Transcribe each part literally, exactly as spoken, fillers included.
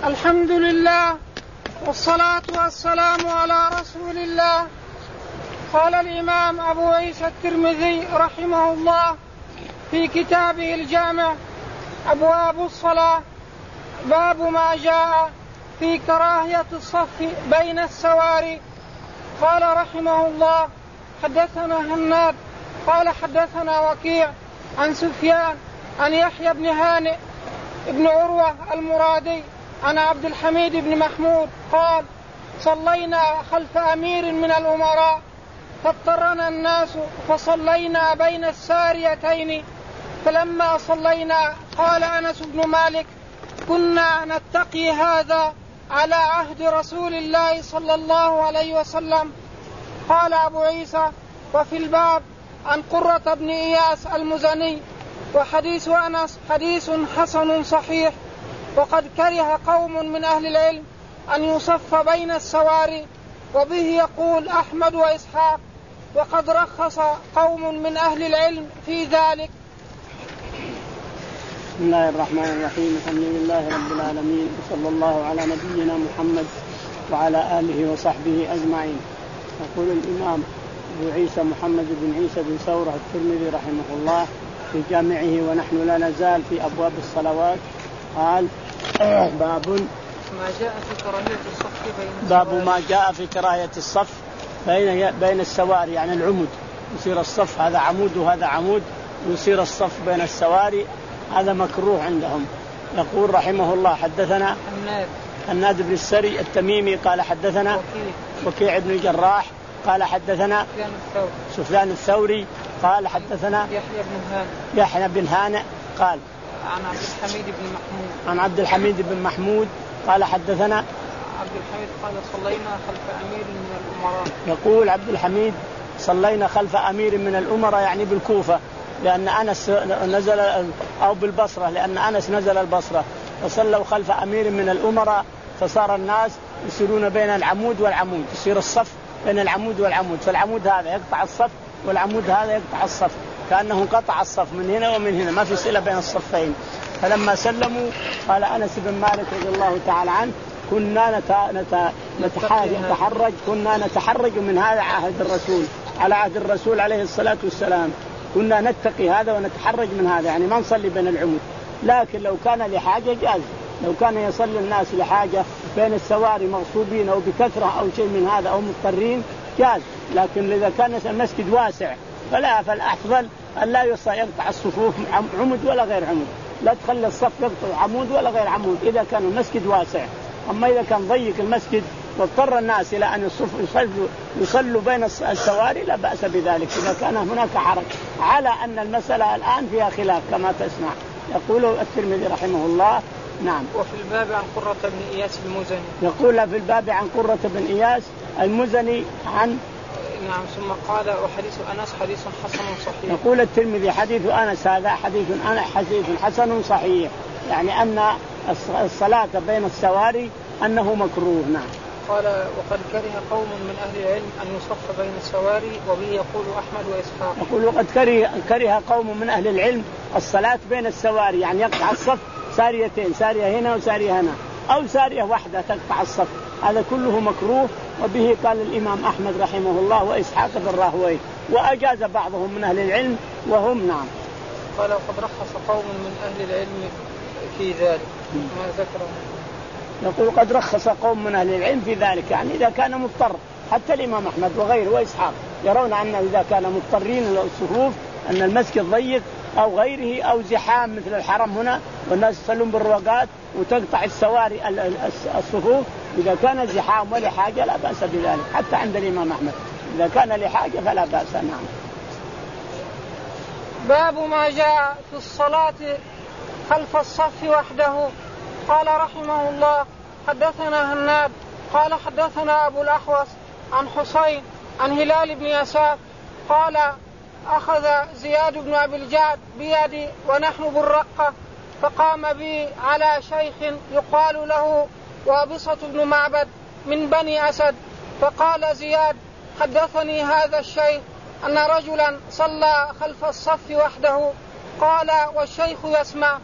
الحمد لله والصلاة والسلام على رسول الله. قال الإمام أبو عيسى الترمذي رحمه الله في كتابه الجامع أبواب الصلاة باب ما جاء في كراهية الصف بين السواري. قال رحمه الله حدثنا هناد قال حدثنا وكيع عن سفيان عن يحيى بن هانئ ابن عروة المرادي عن عبد الحميد بن محمود قال صلينا خلف أمير من الأمراء فاضطرنا الناس فصلينا بين الساريتين فلما صلينا قال أنس بن مالك كنا نتقي هذا على عهد رسول الله صلى الله عليه وسلم. قال أبو عيسى وفي الباب عن قرة بن إياس المزني وحديث أنس حديث حسن صحيح. وقد كره قوم من أهل العلم أن يصف بين السواري وبه يقول أحمد وإسحاق وقد رخص قوم من أهل العلم في ذلك. بسم الله الرحمن الرحيم الحمد لله رب العالمين وصلى الله على نبينا محمد وعلى آله وصحبه أجمعين. يقول الإمام أبو عيسى محمد بن عيسى بن ثورة الترمذي رحمه الله في جامعه ونحن لا نزال في أبواب الصلوات. قال باب ما جاء في كراهية الصف بين باب ما جاء في كراهية الصف بين بين السواري يعني العمود يصير الصف هذا عمود وهذا عمود ويصير الصف بين السواري هذا مكروه عندهم. يقول رحمه الله حدثنا هناد هناد بن السري التميمي قال حدثنا وكيع بن الجراح قال حدثنا سفيان الثوري, سفيان الثوري قال حدثنا يحيى بن هانئ يحيى بن هانئ قال عن عبد الحميد بن محمود عن عبد الحميد بن محمود قال حدثنا عبد الحميد قال صلينا خلف أمير من الأمراء. يقول عبد الحميد صلينا خلف أمير من الأمراء يعني بالكوفة لأن أنس نزل أو بالبصرة لأن أنس نزل البصرة وصلوا خلف أمير من الأمراء فصار الناس يسيرون بين العمود والعمود يصير الصف بين العمود والعمود فالعمود هذا يقطع الصف والعمود هذا يقطع الصف كأنه قطع الصف من هنا ومن هنا ما في صلة بين الصفين. فلما سلموا قال أنس بن مالك رضي الله تعالى عنه كنا نتحرج كنا نتحرج من هذا عهد الرسول على عهد الرسول عليه الصلاة والسلام كنا نتقي هذا ونتحرج من هذا يعني ما نصلي بين العمود. لكن لو كان لحاجة جاز لو كان يصلي الناس لحاجة بين السواري مغصوبين أو بكثرة أو شيء من هذا أو مضطرين جاز. لكن إذا كان المسجد واسع فلا فالأفضل أن لا يقطع الصفوف عمود ولا غير عمود لا تخلي الصف يقطع عمود ولا غير عمود إذا كان المسجد واسع. أما إذا كان ضيق المسجد واضطر الناس إلى أن يصلوا يصلوا بين السواري لا بأس بذلك إذا كان هناك حرج على أن المسألة الآن فيها خلاف كما تسمع. يقول الترمذي رحمه الله نعم. وفي الباب عن قرة بن إياس المزني يقول في الباب عن قرة بن إياس المزني عن نعم ثم قال وحديث أنس حديث حسن صحيح. يقول الترمذي حديث أنس هذا حديث أنا حديث حسن صحيح يعني أن الصلاة بين السواري أنه مكروه. نعم. قال وقد كره قوم من أهل العلم أن يصف بين السواري وبه يقول أحمد وإسحاق. يقول وقد كره كره قوم من أهل العلم الصلاة بين السواري يعني يقطع الصف ساريتين سارية هنا وسارية هنا أو سارية واحدة تقطع الصف هذا كله مكروه. وبه قال الإمام أحمد رحمه الله وإسحاق بن راهويه وأجاز بعضهم من أهل العلم وهم نعم. قال وقد رخص قوم من أهل العلم في ذلك ما ذكره. يقول قد رخص قوم من أهل العلم في ذلك يعني إذا كان مضطر حتى الإمام أحمد وغيره وإسحاق يرون أن إذا كان مضطرين للصفوف أن المسجد ضيق أو غيره أو زحام مثل الحرم هنا والناس يصلون بالرواقات وتقطع السواري الصفوف إذا كان زحام ولا حاجة لا بأس بذلك حتى عند الإمام أحمد إذا كان لحاجة فلا بأس. نعم. باب ما جاء في الصلاة خلف الصف وحده. قال رحمه الله حدثنا هناد قال حدثنا أبو الأحوص عن حسين عن هلال بن يساف قال أخذ زياد بن أبي الجعد بيدي ونحن بالرقة فقام بي على شيخ يقال له وابصة بن معبد من بني أسد فقال زياد حدثني هذا الشيخ أن رجلا صلى خلف الصف وحده. قال والشيخ يسمع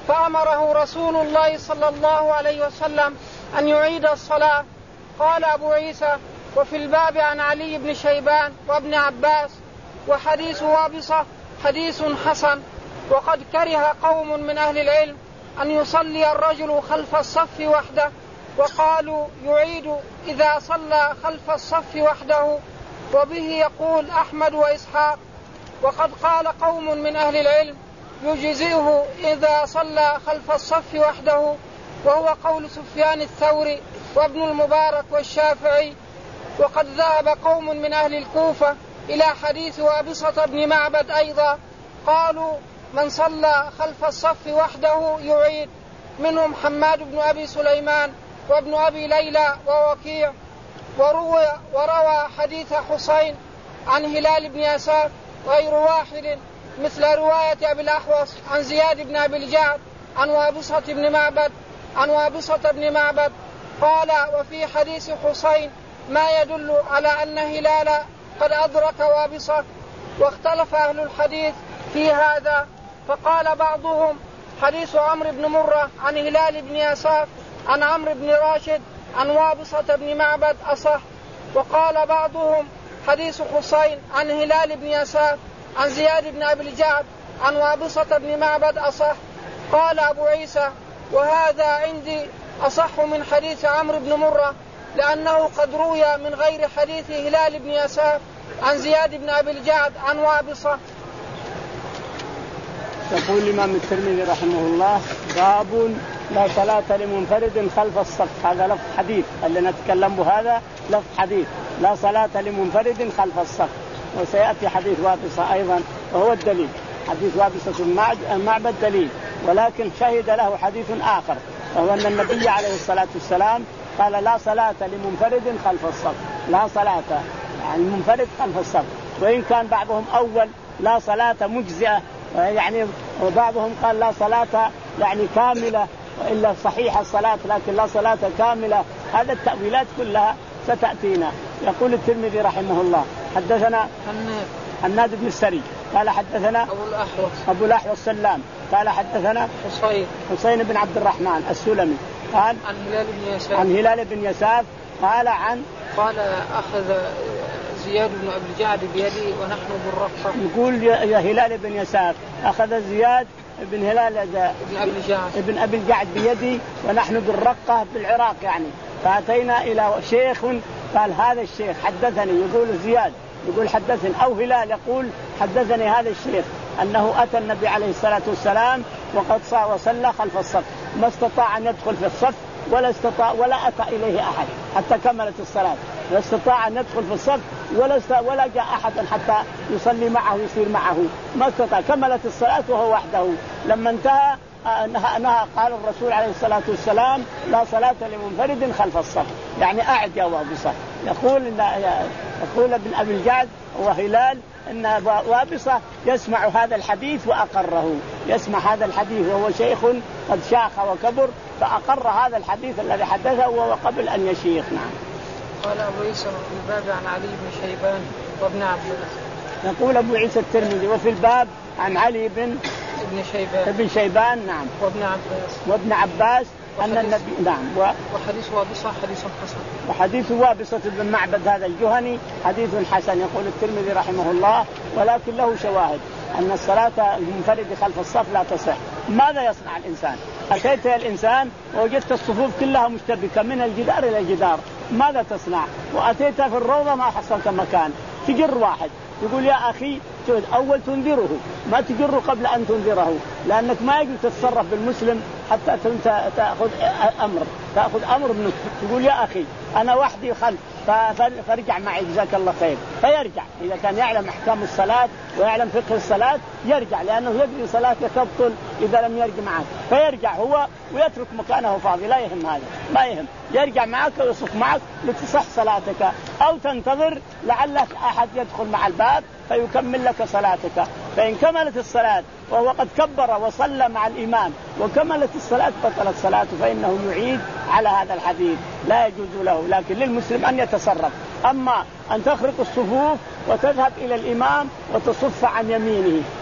فأمره رسول الله صلى الله عليه وسلم أن يعيد الصلاة. قال أبو عيسى: وفي الباب عن علي بن شيبان وابن عباس. وحديث وابصة حديث حسن. وقد كره قوم من أهل العلم أن يصلي الرجل خلف الصف وحده، وقالوا يعيد إذا صلى خلف الصف وحده، وبه يقول أحمد وإسحاق. وقد قال قوم من أهل العلم يجزئه إذا صلى خلف الصف وحده، وهو قول سفيان الثوري وابن المبارك والشافعي. وقد ذهب قوم من أهل الكوفة إلى حديث وابصة بن معبد أيضا، قالوا من صلى خلف الصف وحده يعيد، منهم حماد بن أبي سليمان وابن أبي ليلى ووكيع. وروى, وروى حديث حسين عن هلال بن يسار غير واحد، مثل رواية أبي الأحوص عن زياد بن أبي الجعد عن وابصة بن معبد عن وابصة بن معبد قال: وفي حديث حسين ما يدل على أن هلال قد أدرك وابصة. واختلف أهل الحديث في هذا، فقال بعضهم حديث عمرو بن مرة عن هلال بن يسار عن عمرو بن راشد عن وابصة بن معبد أصح. وقال بعضهم حديث حسين عن هلال بن يسار عن زياد بن أبي الجعد عن وابصة بن معبد أصح. قال أبو عيسى: وهذا عندي أصح من حديث عمرو بن مرة، لأنه قد روي من غير حديث هلال بن يسار عن زياد بن أبي الجعد عن وابصة. يقول الإمام الترمذي رحمه الله: باب لا صلاة لمنفرد خلف الصف. هذا لفظ حديث اللي نتكلم به، هذا لفظ حديث لا صلاة لمنفرد خلف الصف. وسيأتي حديث وابصة أيضا وهو الدليل، حديث وابصة المعبد دليل، ولكن شهد له حديث آخر، وهو أن النبي عليه الصلاة والسلام قال: لا صلاة لمنفرد خلف الصف. لا صلاة يعني المنفرد خلف الصف. وإن كان بعضهم أول لا صلاة مجزئة، يعني وبعضهم قال لا صلاة يعني كاملة، وإلا صحيح الصلاة لكن لا صلاة كاملة. هذا التأويلات كلها ستأتينا. يقول الترمذي رحمه الله: حدثنا حناد بن السري قال حدثنا أبو الأحوص أبو الأحوص سلام قال حدثنا حسين حسين بن عبد الرحمن السلمي قال عن هلال بن يسار عن هلال بن يسار قال عن قال أخذ زياد بن أبي الجعد بيدي ونحن بالرقة. يقول يا هلال بن يسار أخذ زياد بن هلال ابن أبي الجعد ابن أبي الجعد بيدي ونحن بالرقة بالعراق يعني. فأتينا إلى شيخ قال هذا الشيخ حدثني، يقول زياد يقول حدثني، أو هلال يقول حدثني هذا الشيخ أنه أتى النبي عليه الصلاة والسلام وقد صلى وصلى خلف الصف، ما استطاع أن يدخل في الصف ولا استطاع ولا أتى إليه أحد حتى كملت الصلاة، لا استطاع أن يدخل في الصف ولا ولا جاء أحد حتى يصلي معه يصير معه، ما استطاع، كملت الصلاة وهو وحده. لما انتهى نهى, نهى قال الرسول عليه الصلاة والسلام: لا صلاة لمنفرد خلف الصف، يعني أعد يا وابصة. يقول إن يقول ابن أبي الجعد وهلال إن وابصة يسمع هذا الحديث وأقره، يسمع هذا الحديث وهو شيخ قد شاخ وكبر، فأقر هذا الحديث الذي حدثه وهو قبل أن يشيخ. نعم. قال أبو عيسى في الباب عن علي بن شيبان وابن عباس. يقول أبو عيسى الترمذي: وفي الباب عن علي بن ابن شيبان ابن شيبان نعم وابن عباس وابن عباس أن النبي نعم و... وحديث وابصة حديث حسن. وحديث وابصة بن معبد هذا الجهني حديث حسن. يقول الترمذي رحمه الله: ولكن له شواهد أن الصلاة المنفرد خلف الصف لا تصح. ماذا يصنع الإنسان؟ أتيت الإنسان ووجدت الصفوف كلها مشتبكة من الجدار إلى الجدار، ماذا تصنع؟ وأتيت في الروضة ما حصلت مكان، تجر واحد يقول يا أخي أول تنذره، ما تجره قبل أن تنذره، لأنك ما يجب تتصرف بالمسلم حتى تأخذ أمر تأخذ أمر منه. تقول يا أخي أنا وحدي خلف فارجع معي جزاك الله خير، فيرجع إذا كان يعلم أحكام الصلاة ويعلم فقه الصلاة يرجع، لأنه يدري صلاته تبطل إذا لم يرجع معك، فيرجع هو ويترك مكانه فاضي، لا يهم هذا، ما يهم، يرجع معك ويصف معك لتصح صلاتك، أو تنتظر لعل أحد يدخل مع الباب فيكمل لك صلاتك. فإن كملت الصلاة وهو قد كبر وصلى مع الإمام وكملت الصلاة بطلت صلاته، فإنه يعيد على هذا الحديث، لا يجوز له. لكن للمسلم أن يتصرف. أما أن تخرق الصفوف وتذهب إلى الإمام وتصف عن يمينه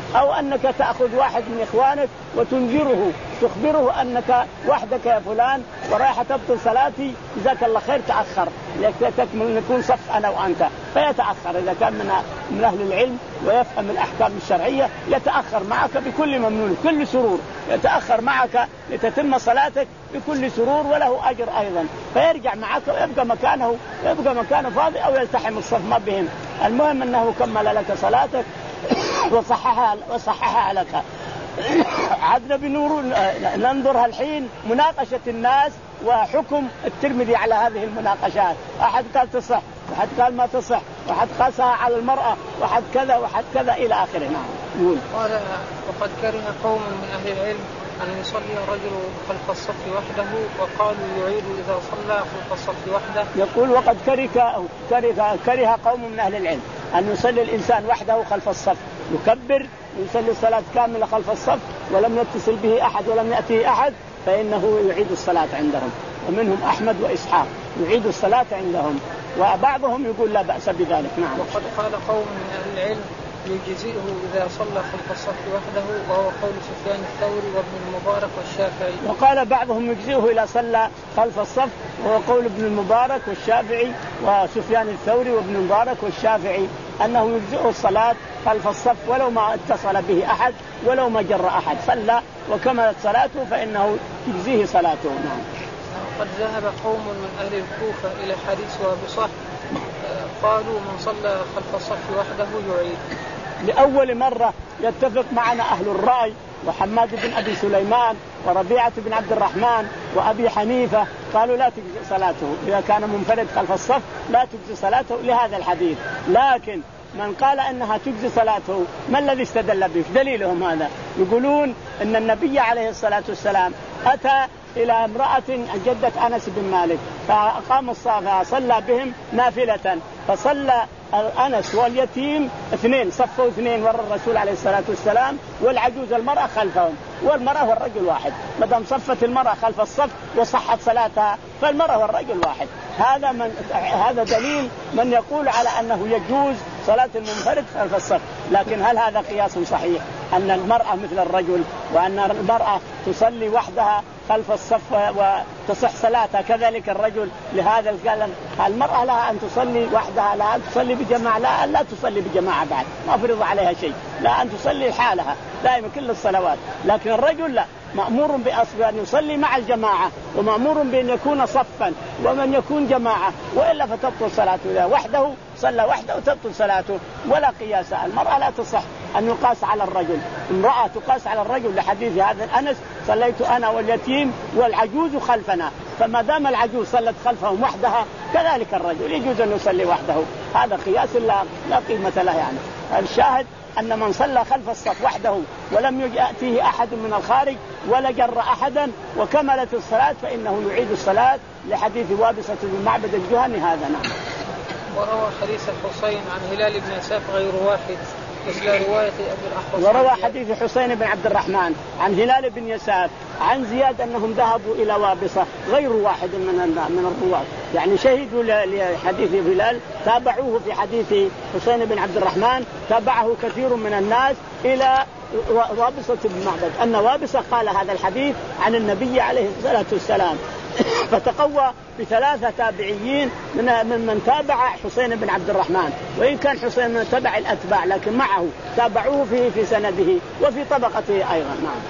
أو أنك تأخذ واحد من إخوانك وتنذره تخبره أنك وحدك يا فلان ورايح تبطل صلاتي جزاك الله خير تأخر تكمل نكون صف أنا وأنت، فيتأخر. إذا كان من من أهل العلم ويفهم الأحكام الشرعية يتأخر معك بكل ممنون كل سرور، يتأخر معك لتتم صلاتك بكل سرور وله أجر أيضا، فيرجع معك ويبقى مكانه يبقى مكانه فاضي أو يلتحم الصف ما بهم. المهم أنه كمل لك صلاتك وصححها وصححها لك. عدنا بنور ننظرها الحين مناقشة الناس وحكم الترمذي على هذه المناقشات، أحد قال تصح وحد قال ما تصح وحد قاسها على المرأة وحد كذا وحد كذا إلى آخره. نعم. يقول قال وقد كره قوم من أهل العلم أن يصلي الرجل خلف الصف وحده وقالوا يعيد إذا صلى خلف الصف وحده. يقول وقد كره كره كره قوم من أهل العلم أن يصلي الإنسان وحده خلف الصف، يكبر ويصلي الصلاة كاملة خلف الصف ولم يتصل به أحد ولم يأتيه أحد فإنه يعيد الصلاة عندهم، ومنهم أحمد وإسحاق يعيد الصلاة عندهم، وبعضهم يقول لا بأس بذلك. نعم. وقد قال قوم من أهل العلم يجزئه إذا صلى خلف الصف وحده وهو قول سفيان الثوري وابن المبارك والشافعي. وقال بعضهم يجزئه إذا صلى خلف الصف وهو قول ابن المبارك والشافعي وسفيان الثوري وابن المبارك والشافعي أنه يجزئه الصلاة خلف الصف ولو ما اتصل به أحد ولو ما جر أحد، صلى وكملت صلاته فإنه يجزيه صلاته. نعم. قد ذهب قوم من أهل الكوفة إلى حديث وابصة قالوا من صلى خلف الصف وحده يعيد. لأول مرة يتفق معنا أهل الرأي وحماد بن أبي سليمان وربيعة بن عبد الرحمن وأبي حنيفة قالوا لا تجزي صلاته إذا كان منفرد خلف الصف، لا تجزي صلاته لهذا الحديث. لكن من قال أنها تجزي صلاته ما الذي استدل به؟ دليلهم هذا، يقولون أن النبي عليه الصلاة والسلام أتى إلى امرأة جدة أنس بن مالك فأقام الصلاة فصلى بهم نافلة، فصلى أنس واليتيم اثنين، صفوا اثنين ورا الرسول عليه الصلاة والسلام، والعجوز المرأة خلفهم، والمرأة والرجل واحد، مدام صفت المرأة خلف الصف وصحت صلاتها فالمرأة والرجل واحد. هذا من هذا دليل من يقول على أنه يجوز صلاة المنفرد خلف الصف. لكن هل هذا قياس صحيح أن المرأة مثل الرجل وأن المرأة تصلي وحدها خلف الصف وتصح صلاتها كذلك الرجل؟ لهذا قال المرأة لها أن تصلي وحدها، لا أن تصلي بجماعة، لا لا تصلي بجماعة بعد ما فرض عليها شيء، لا أن تصلي لحالها دائما كل الصلوات. لكن الرجل لا، مأمور بأصل أن يصلي مع الجماعة ومأمور بأن يكون صفا ومن يكون جماعة، وإلا فتبطل صلاته. وحده صلى وحده وتبطل صلاته ولا قياس. المرأة لا تصح أن يقاس على الرجل، امرأة تقاس على الرجل لحديث هذا أنس صليت أنا واليتيم والعجوز خلفنا، فما دام العجوز صلت خلفهم وحدها كذلك الرجل يجوز أن يصلي وحده. هذا قياس لا, لا قيمة له. يعني الشاهد أن من صلى خلف الصف وحده ولم يأتيه أحد من الخارج ولا جر أحدا وكملت الصلاة فإنه يعيد الصلاة لحديث وابصة بن معبد الجهني هذا. نعم. وروى حديث الحسين عن هلال بن يساف غير واحد مثل رواية أبي الأحوص. وروى حديث حسين بن عبد الرحمن عن هلال بن يساف عن زياد أنهم ذهبوا إلى وابصة غير واحد من من الرواة، يعني شهدوا لحديث هلال، تابعوه في حديث حسين بن عبد الرحمن، تابعه كثير من الناس إلى وابصة بن معبد أن وابصة قال هذا الحديث عن النبي عليه الصلاة والسلام، فتقوى بثلاثة تابعيين من من تابع حسين بن عبد الرحمن، وإن كان حسين من تبع الأتباع لكن معه تابعوه في في سنده وفي طبقته أيضا. نعم.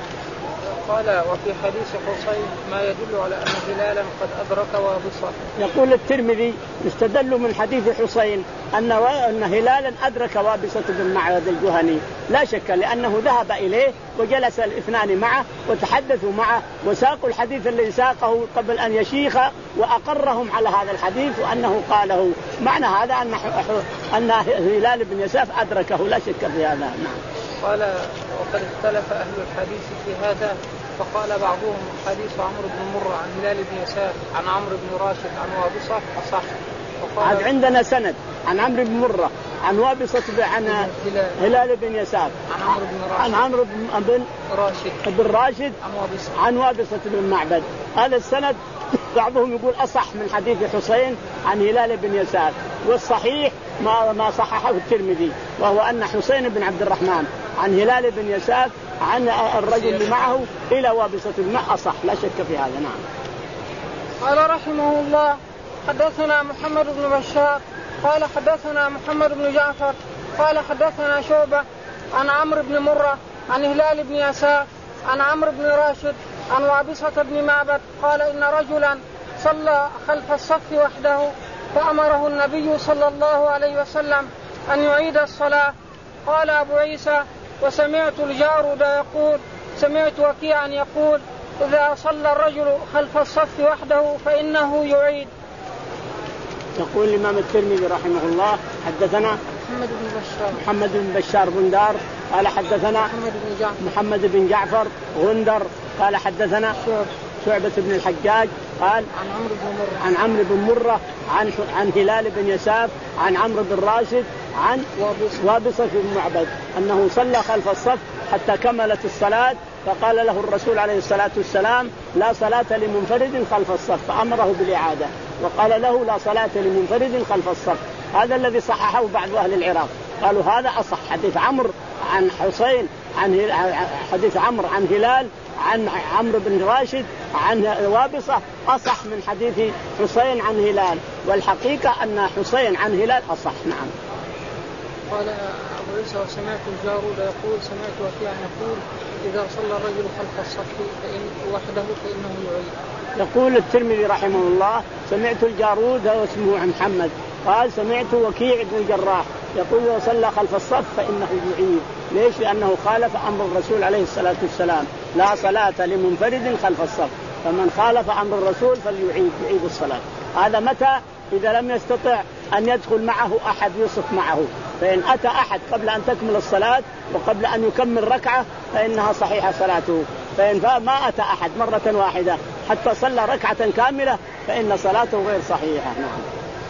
قال وفي حديث حسين ما يدل على أن هلالا قد أدرك وابصة. يقول الترمذي يستدل من حديث حسين أن أن هلالا أدرك وابصة بن معبد الجهني، لا شك لأنه ذهب إليه وجلس الاثنان معه وتحدثوا معه وساقوا الحديث الذي ساقه قبل أن يشيخ وأقرهم على هذا الحديث وأنه قاله. معنى هذا أن أن هلال بن يساف أدركه، لا شك في هذا. نعم. قال وقد اختلف أهل الحديث في هذا، فقال بعضهم حديث عمرو بن مرة عن هلال بن يساف عن عمرو بن راشد عن وابصة أصح. عاد عندنا سند عن عمرو بن مرة عن وابصة عن هلال بن يساف عن عمرو بن راشد عن عمرو بن راشد بن راشد عن وابصة عن وابصة بن معبد. هذا السند بعضهم يقول أصح من حديث حسين عن هلال بن يساف، والصحيح ما ما صححه الترمذي، وهو أن حسين بن عبد الرحمن عن هلال بن يساف عن الرجل اللي معه إلى وابصة الماء أصح لا شك في هذا. نعم. قال رحمه الله حدثنا محمد بن بشار قال حدثنا محمد بن جعفر قال حدثنا شعبة عن عمرو بن مرة عن هلال بن يساف عن عمرو بن راشد عن وابصة بن معبد قال إن رجلا صلى خلف الصف وحده فأمره النبي صلى الله عليه وسلم أن يعيد الصلاة. قال أبو عيسى وسمعت الجارود يقول سمعت وكيعا يقول إذا صلى الرجل خلف الصف وحده فإنه يعيد. يقول الإمام الترمذي رحمه الله حدثنا محمد بن بشار محمد بن بشار بندار قال حدثنا محمد بن جعفر محمد بن جعفر غندر قال حدثنا شعب شعبة بن الحجاج قال عن عمرو بن مرة عن عمرو بن مرة عن عن هلال بن يساف عن عمرو بن راشد عن وابصة بن معبد أنه صلى خلف الصف حتى كملت الصلاة فقال له الرسول عليه الصلاة والسلام لا صلاة لمنفرد خلف الصف فأمره بالإعادة وقال له لا صلاة لمنفرد خلف الصف. هذا الذي صححه بعض أهل العراق قالوا هذا أصح. حديث عمرو عن حسين عن حديث عمرو عن هلال عن عمرو بن راشد عن وابصة أصح من حديث حسين عن هلال والحقيقة أن حسين عن هلال أصح. نعم. قال أبو عيسى وسمعت الجارود يقول سمعت وكيعا يقول إذا صلى الرجل خلف الصف فإن وحده فإنه يعيد. يقول الترمذي رحمه الله سمعت الجارود واسمه محمد قال سمعت وكيع بن الجراح يقول إذا صلى خلف الصف فإنه يعيد. ليش؟ لأنه خالف أمر الرسول عليه الصلاة والسلام لا صلاة لمنفرد خلف الصف فمن خالف أمر الرسول فليعيد يعيد الصلاة. هذا متى؟ إذا لم يستطع أن يدخل معه أحد يصف معه فإن أتى أحد قبل أن تكمل الصلاة وقبل أن يكمل ركعة فإنها صحيحة صلاته. فإن ما أتى أحد مرة واحدة حتى صلى ركعة كاملة فإن صلاته غير صحيحة. نعم.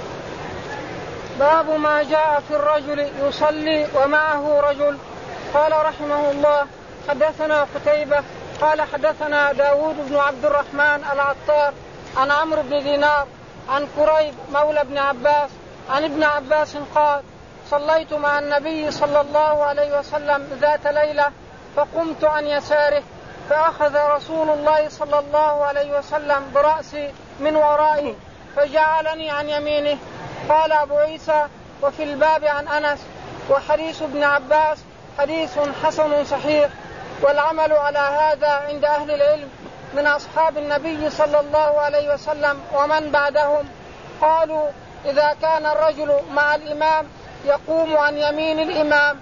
باب ما جاء في الرجل يصلي ومعه رجل. قال رحمه الله حدثنا قتيبة قال حدثنا داود بن عبد الرحمن العطار عن عمرو بن دينار عن كريب مولى ابن عباس عن ابن عباس قال صليت مع النبي صلى الله عليه وسلم ذات ليلة فقمت عن يساره فأخذ رسول الله صلى الله عليه وسلم برأسي من ورائي فجعلني عن يمينه. قال أبو عيسى وفي الباب عن أنس وحديث ابن عباس حديث حسن صحيح والعمل على هذا عند أهل العلم من أصحاب النبي صلى الله عليه وسلم ومن بعدهم. قالوا إذا كان الرجل مع الإمام يقوم عن يمين الإمام.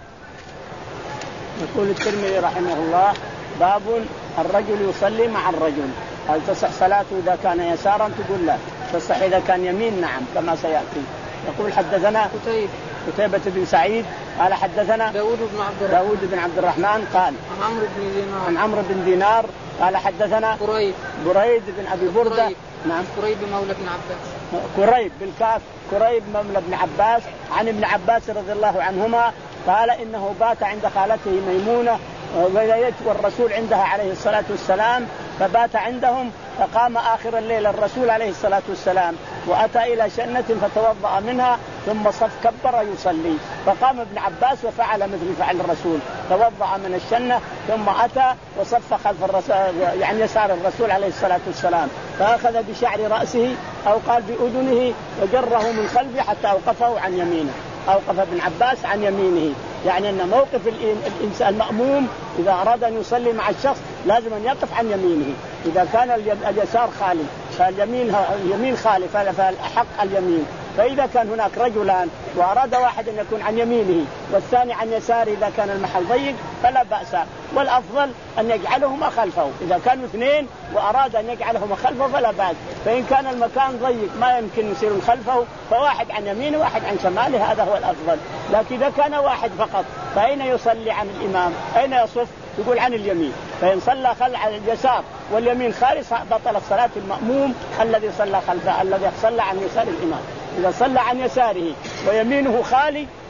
يقول الترمذي رحمه الله باب الرجل يصلي مع الرجل هل تصح صلاته إذا كان يسارا؟ تقول لا تصح إذا كان يمين نعم كما سيأتي. يقول حدثنا قتيبة قتيبة بن سعيد قال حدثنا داود بن عبد الرحمن داود بن عبد الرحمن قال عن عمرو بن دينار عن عمرو بن دينار قال حدثنا قريب بريد بن أبي بردة قريب. نعم قريب مولى ابن عباس قريب بالكاف قريب مولى ابن عباس عن ابن عباس رضي الله عنهما قال إنه بات عند خالته ميمونة والرسول عندها عليه الصلاة والسلام فبات عندهم فقام آخر الليل الرسول عليه الصلاة والسلام وأتى إلى شنة فتوضأ منها ثم صف كبر يصلي فقام ابن عباس وفعل مثل فعل الرسول توضأ من الشنة ثم أتى وصف خلف الرسول يعني يسار الرسول عليه الصلاة والسلام فأخذ بشعر رأسه أو قال بأذنه وجره من خلفه حتى أوقفه عن يمينه أوقف ابن عباس عن يمينه يعني أن موقف الإنسان المأموم إذا أراد أن يصلي مع الشخص لازم أن يقف عن يمينه. إذا كان اليسار خالي فاليمين اليمين خالي فالأحق اليمين. فإذا كان هناك رجلان وأراد واحد أن يكون عن يمينه والثاني عن يساره إذا كان المحل ضيق فلا بأس والأفضل أن يجعلهما خلفه. إذا كانوا اثنين وأراد أن يجعلهما خلفه فلا بأس. فإن كان المكان ضيق ما يمكن يصير خلفه فواحد عن يمينه وواحد عن شماله هذا هو الأفضل. لكن إذا كان واحد فقط فأين يصلي عن الإمام؟ أين يصف؟ يقول عن اليمين. فإن صلى خل على اليسار واليمين خالص بطلت صلاة المأموم الذي صلى خلفه الذي صلى عن يسار الإمام. إذا صلى عن يساره ويمينه خالي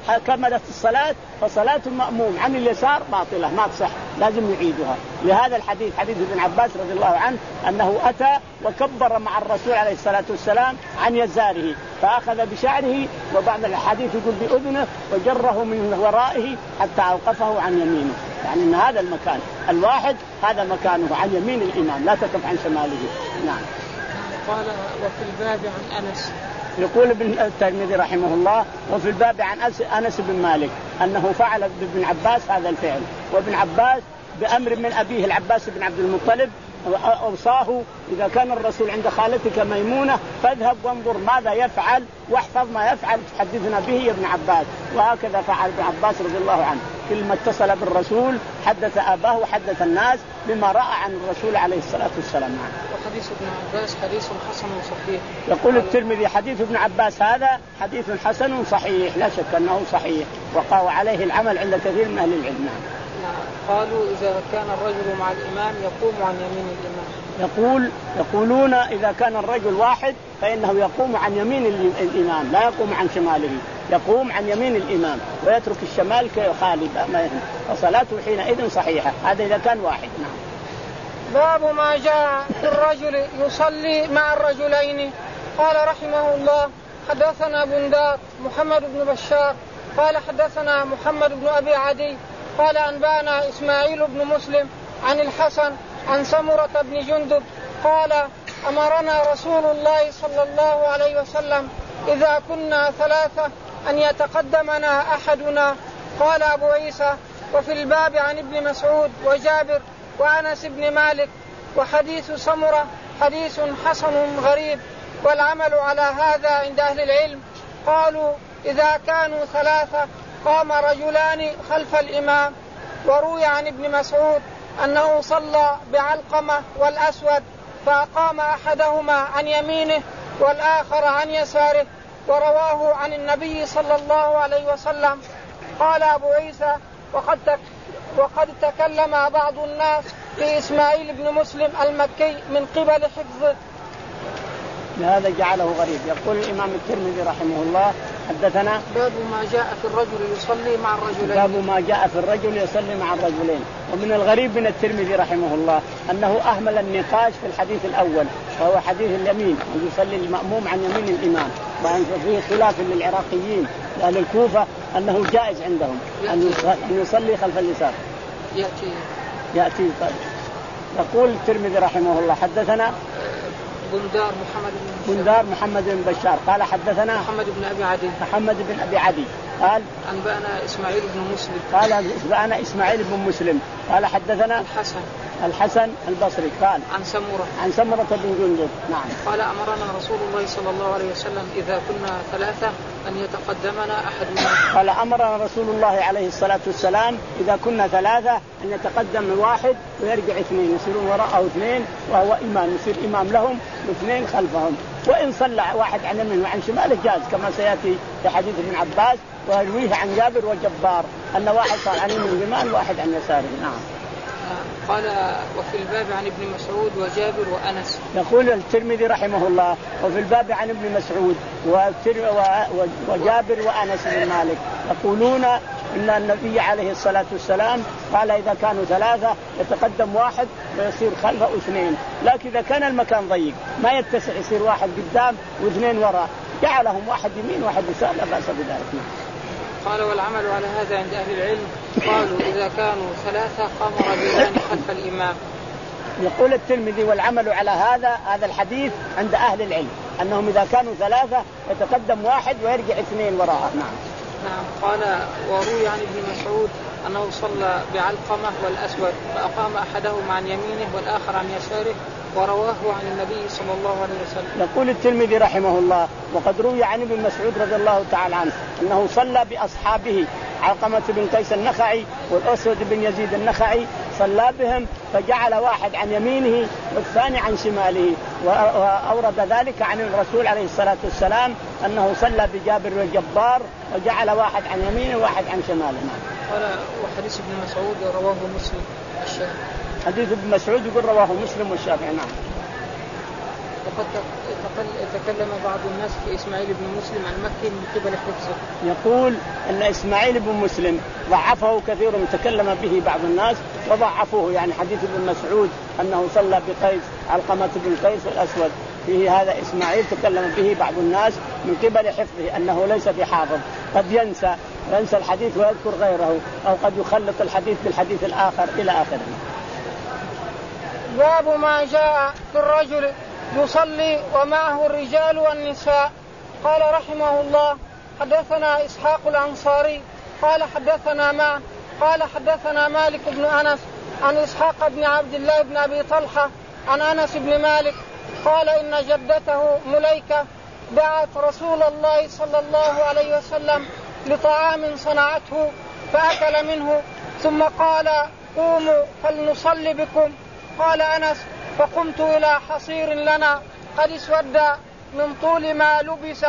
كملت الصلاة فصلاة المأموم عن اليسار باطلة ما تصح، لازم يعيدها. لهذا الحديث حديث ابن عباس رضي الله عنه أنه أتى وكبر مع الرسول عليه الصلاة والسلام عن يساره فأخذ بشعره، وبعض الحديث يقول بأذنه وجره من ورائه حتى أوقفه عن يمينه، يعني أن هذا المكان الواحد هذا مكانه عن يمين الإمام لا تقف عن شماله. نعم. قال وفي الباب عن أنس، يقول ابن الترمذي رحمه الله وفي الباب عن أنس بن مالك أنه فعل بابن عباس هذا الفعل، وابن عباس بأمر من أبيه العباس بن عبد المطلب أوصاه إذا كان الرسول عند خالتك ميمونة فاذهب وانظر ماذا يفعل واحفظ ما يفعل تحدثنا به يا ابن عباس. وهكذا فعل ابن عباس رضي الله عنه، كل ما اتصل بالرسول حدث أباه وحدث الناس بما رأى عن الرسول عليه الصلاة والسلام. وحديث ابن عباس حديث حسن صحيح. يقول الترمذي حديث ابن عباس هذا حديث حسن صحيح لا شك أنه صحيح وقع عليه العمل عند كثير من أهل العلم. قالوا إذا كان الرجل مع الإمام يقوم عن يمين الإمام. يقول يقولون إذا كان الرجل واحد فإنه يقوم عن يمين الإمام لا يقوم عن شماله، يقوم عن يمين الإمام ويترك الشمال كيخالف ما يهم، فصلاته حينئذ صحيحة. هذا إذا كان واحد. نعم. باب ما جاء في الرجل يصلي مع الرجلين. قال رحمه الله حدثنا بندار محمد بن بشار قال حدثنا محمد بن أبي عدي قال أنبانا إسماعيل بن مسلم عن الحسن عن سمرة بن جندب قال أمرنا رسول الله صلى الله عليه وسلم إذا كنا ثلاثة أن يتقدمنا أحدنا. قال أبو عيسى وفي الباب عن ابن مسعود وجابر وأنس بن مالك. وحديث سمرة حديث حسن غريب، والعمل على هذا عند أهل العلم. قالوا إذا كانوا ثلاثة قام رجلان خلف الإمام. وروي عن ابن مسعود أنه صلى بعلقمة والأسود فأقام أحدهما عن يمينه والآخر عن يساره، ورواه عن النبي صلى الله عليه وسلم. قال أبو عيسى وقد, تك وقد تكلم بعض الناس في إسماعيل بن مسلم المكي من قبل حفظه. لهذا جعله غريب. يقول الإمام الترمذي رحمه الله حدثنا باب ما جاء في الرجل يصلي مع الرجلين. باب ما جاء في الرجل يصلي مع الرجلين. ومن الغريب من الترمذي رحمه الله أنه أهمل النقاش في الحديث الأول وهو حديث اليمين، أن يصلي المأموم عن يمين الإمام، وأن فيه خلاف للعراقيين أهل الكوفة أنه جائز عندهم أن يصلي خلف اليسار. يأتي يأتي طيب. يقول الترمذي رحمه الله حدثنا بندار محمد بن بندار محمد بن بشار قال حدثنا محمد بن أبي عدي محمد بن أبي عدي قال أنبأنا إسماعيل بن مسلم قال أنبأنا إسماعيل بن مسلم قال حدثنا الحسن الحسن البصري قال عن سمرة عن سمرة بن جندب. نعم. قال أمرنا رسول الله صلى الله عليه وسلم إذا كنا ثلاثة أن يتقدمنا أحدنا. قال أمرنا رسول الله عليه الصلاة والسلام إذا كنا ثلاثة أن يتقدم واحد ويرجع اثنين، يصيرون وراءه اثنين وهو إمام، يصير إمام لهم واثنين خلفهم. وإن صلى واحد عن يمين وعن شمال جاز كما سيأتي في حديث ابن عباس ويرويه عن جابر وجبار أن واحد صار عن يمين الإمام وواحد عن يساره. نعم. قال وفي الباب عن ابن مسعود وجابر وأنس. يقول الترمذي رحمه الله وفي الباب عن ابن مسعود وجابر وأنس بن مالك يقولون إن النبي عليه الصلاة والسلام قال إذا كانوا ثلاثة يتقدم واحد ويصير خلفه اثنين، لكن إذا كان المكان ضيق ما يتسع يصير واحد قدام واثنين وراء جعلهم واحد يمين واحد يسار لا بأس بذلك. قال والعمل على هذا عند أهل العلم. قالوا إذا كانوا ثلاثة قام رجلان خلف الإمام. يقول الترمذي والعمل على هذا هذا الحديث عند أهل العلم أنهم إذا كانوا ثلاثة يتقدم واحد ويرجع اثنين وراءه. نعم. نعم. قال وروي عن ابن مسعود أنه صلى بعلقمة والأسود فأقام أحدهم عن يمينه والآخر عن يساره، ورواه عن النبي صلى الله عليه وسلم. يقول الترمذي رحمه الله وقد روي عن ابن مسعود رضي الله تعالى عنه أنه صلى بأصحابه علقمة بن قيس النخعي والأسود بن يزيد النخعي، صلى بهم فجعل واحد عن يمينه والثاني عن شماله، وأورد ذلك عن الرسول عليه الصلاة والسلام أنه صلى بجابر والجبار وجعل واحد عن يمينه وواحد عن شماله. قال وحديث ابن مسعود رواه مسلم الشافعي. حديث ابن مسعود يقول رواه مسلم والشافعي. نعم. وقد تكلم بعض الناس في إسماعيل بن مسلم عن مكي من قبل حفظه. يقول أن إسماعيل بن مسلم ضعفه كثير وتكلم به بعض الناس وضعفوه، يعني حديث ابن مسعود أنه صلى بقيس علقمة بن قيس الأسود فيه هذا إسماعيل تكلم به بعض الناس من قبل حفظه أنه ليس بحافظ، قد ينسى ينسى الحديث ويذكر غيره أو قد يخلط الحديث بالحديث الآخر إلى آخره. باب ما جاء في الرجل يصلي ومعه الرجال والنساء. قال رحمه الله حدثنا إسحاق الأنصاري قال حدثنا ما قال حدثنا مالك بن أنس عن إسحاق بن عبد الله بن أبي طلحة عن أنس بن مالك قال إن جدته مليكة دعت رسول الله صلى الله عليه وسلم لطعام صنعته فأكل منه ثم قال قوموا فلنصلي بكم. قال أنس فقمت إلى حصير لنا قد اسود من طول ما لبس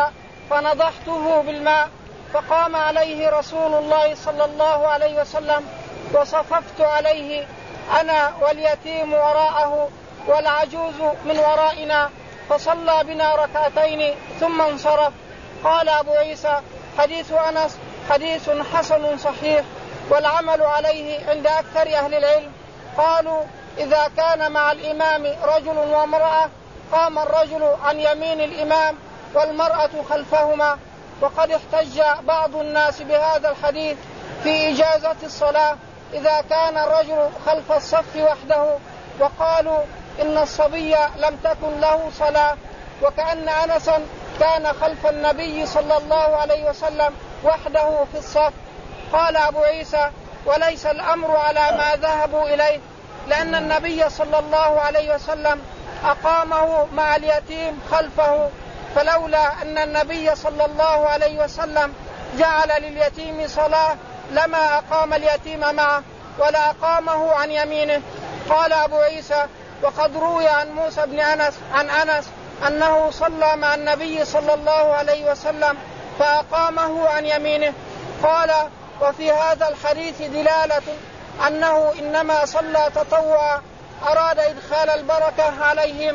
فنضحته بالماء فقام عليه رسول الله صلى الله عليه وسلم وصففت عليه أنا واليتيم وراءه والعجوز من ورائنا فصلى بنا ركعتين ثم انصرف. قال أبو عيسى حديث أنس حديث حسن صحيح والعمل عليه عند أكثر أهل العلم. قالوا إذا كان مع الإمام رجل وامرأة قام الرجل عن يمين الإمام والمرأة خلفهما. وقد احتج بعض الناس بهذا الحديث في إجازة الصلاة إذا كان الرجل خلف الصف وحده، وقالوا إن الصبي لم تكن له صلاة وكأن أنسا كان خلف النبي صلى الله عليه وسلم وحده في الصف. قال أبو عيسى وليس الأمر على ما ذهبوا إليه لأن النبي صلى الله عليه وسلم أقامه مع اليتيم خلفه، فلولا أن النبي صلى الله عليه وسلم جعل لليتيم صلاة لما أقام اليتيم معه ولا أقامه عن يمينه. قال أبو عيسى وقد روي عن موسى بن أنس عن أنس أنه صلى مع النبي صلى الله عليه وسلم فأقامه عن يمينه. قال وفي هذا الحديث دلالة أنه إنما صلى تطوعا أراد إدخال البركة عليهم.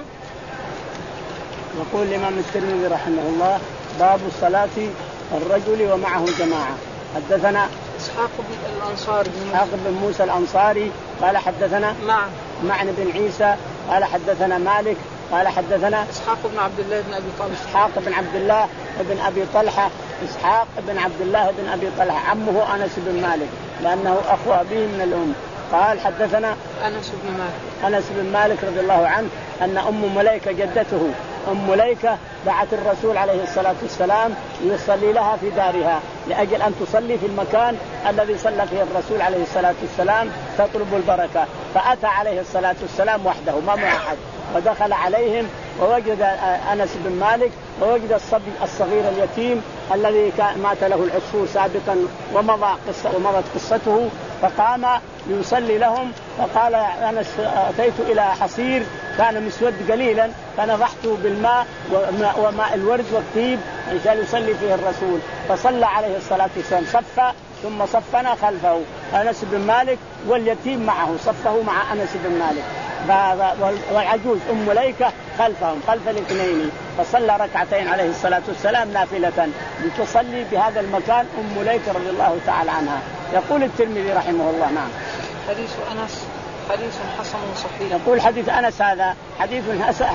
يقول الإمام الترمذي رحمه الله باب الصلاة الرجل ومعه جماعة. حدثنا إسحاق بن الأنصاري إسحاق بن موسى الأنصاري قال حدثنا مع معنى بن عيسى قال حدثنا مالك قال حدثنا إسحاق بن عبد الله بن أبي طلحة إسحاق بن عبد الله بن أبي طلحة إسحاق بن عبد الله بن أبي طلحة عمه أنس بن مالك لأنه أخو أبيه من الأم. قال حدثنا أنس بن مالك أنس بن مالك رضي الله عنه أن أم مليكة جدته أم مليكة دعت الرسول عليه الصلاة والسلام ليصلي لها في دارها لأجل أن تصلي في المكان الذي صلى فيه الرسول عليه الصلاة والسلام تطلب البركة. فأتى عليه الصلاة والسلام وحده ما معه أحد ودخل عليهم ووجد أنس بن مالك ووجد الصبي الصغير اليتيم الذي مات له العصفور سابقا ومضى قصة ومضت قصته فقام ليصلي لهم. فقال أنس أتيت إلى حصير كان مسود قليلا فنضحته بالماء وماء الورد والطيب عشان يصلي فيه الرسول فصلى عليه الصلاة والسلام صفى ثم صفنا خلفه أنس بن مالك واليتيم معه صفه مع أنس بن مالك والعجوز أم مليكة خلفهم خلف الاثنين فصلى ركعتين عليه الصلاة والسلام نافلة لتصلي بهذا المكان أم مليكة رضي الله تعالى عنها. يقول الترمذي رحمه الله نعم حديث أنس حديث حسن صحيح. يقول حديث أنس هذا حديث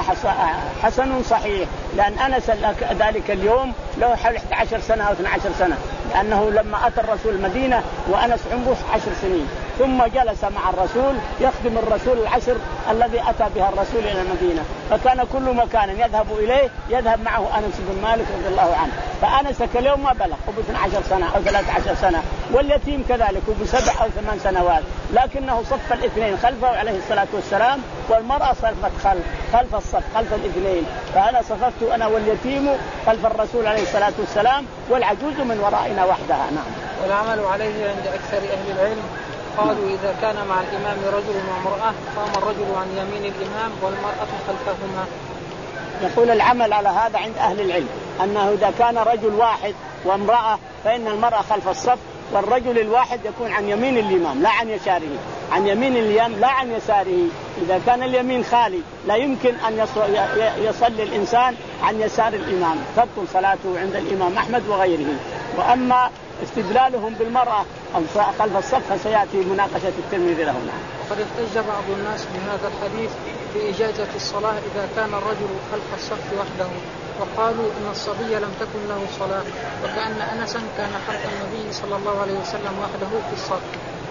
حسن صحيح لأن أنس ذلك اليوم له حوالي إحدى عشرة سنة أو اثنتي عشرة سنة لأنه لما أتى الرسول المدينة وأنس عمره عشر سنين ثم جلس مع الرسول يخدم الرسول العشر الذي أتى بها الرسول إلى المدينة فكان كل مكان يذهب إليه يذهب معه أنس بن مالك رضي الله عنه. فأنس كاليوم ما بلغ وباثنى عشر سنة أو ثلاث عشر سنة واليتيم كذلك وبسبع أو ثمان سنوات لكنه صف الاثنين خلفه عليه الصلاة والسلام والمرأة صفت خلف خلف الصف خلف الاثنين فأنا صففت أنا واليتيم خلف الرسول عليه الصلاة والسلام والعجوز من ورائنا وحدها. نعم. والعمل عليه عند أكثر أهل العلم قالوا إذا كان مع الإمام رجل وامرأة قام الرجل عن يمين الإمام والمرأة خلفهما. يقول العمل على هذا عند أهل العلم أنه إذا كان رجل واحد وامرأة فإن المرأة خلف الصف والرجل الواحد يكون عن يمين الإمام لا عن يساره عن يمين الإمام لا عن يساره إذا كان اليمين خالي لا يمكن أن يصلي الإنسان عن يسار الإمام، تبطل صلاته عند الإمام أحمد وغيره. وأما استدلالهم بالمرأة خلف الصف فسيأتي مناقشة الترمذي لهم. وقد احتج بعض الناس بهذا الحديث بإجازة الصلاة إذا كان الرجل خلف الصف وحده، وقالوا إن الصبي لم تكن له صلاة، وكأن أنسا كان خلف النبي صلى الله عليه وسلم وحده في الصف.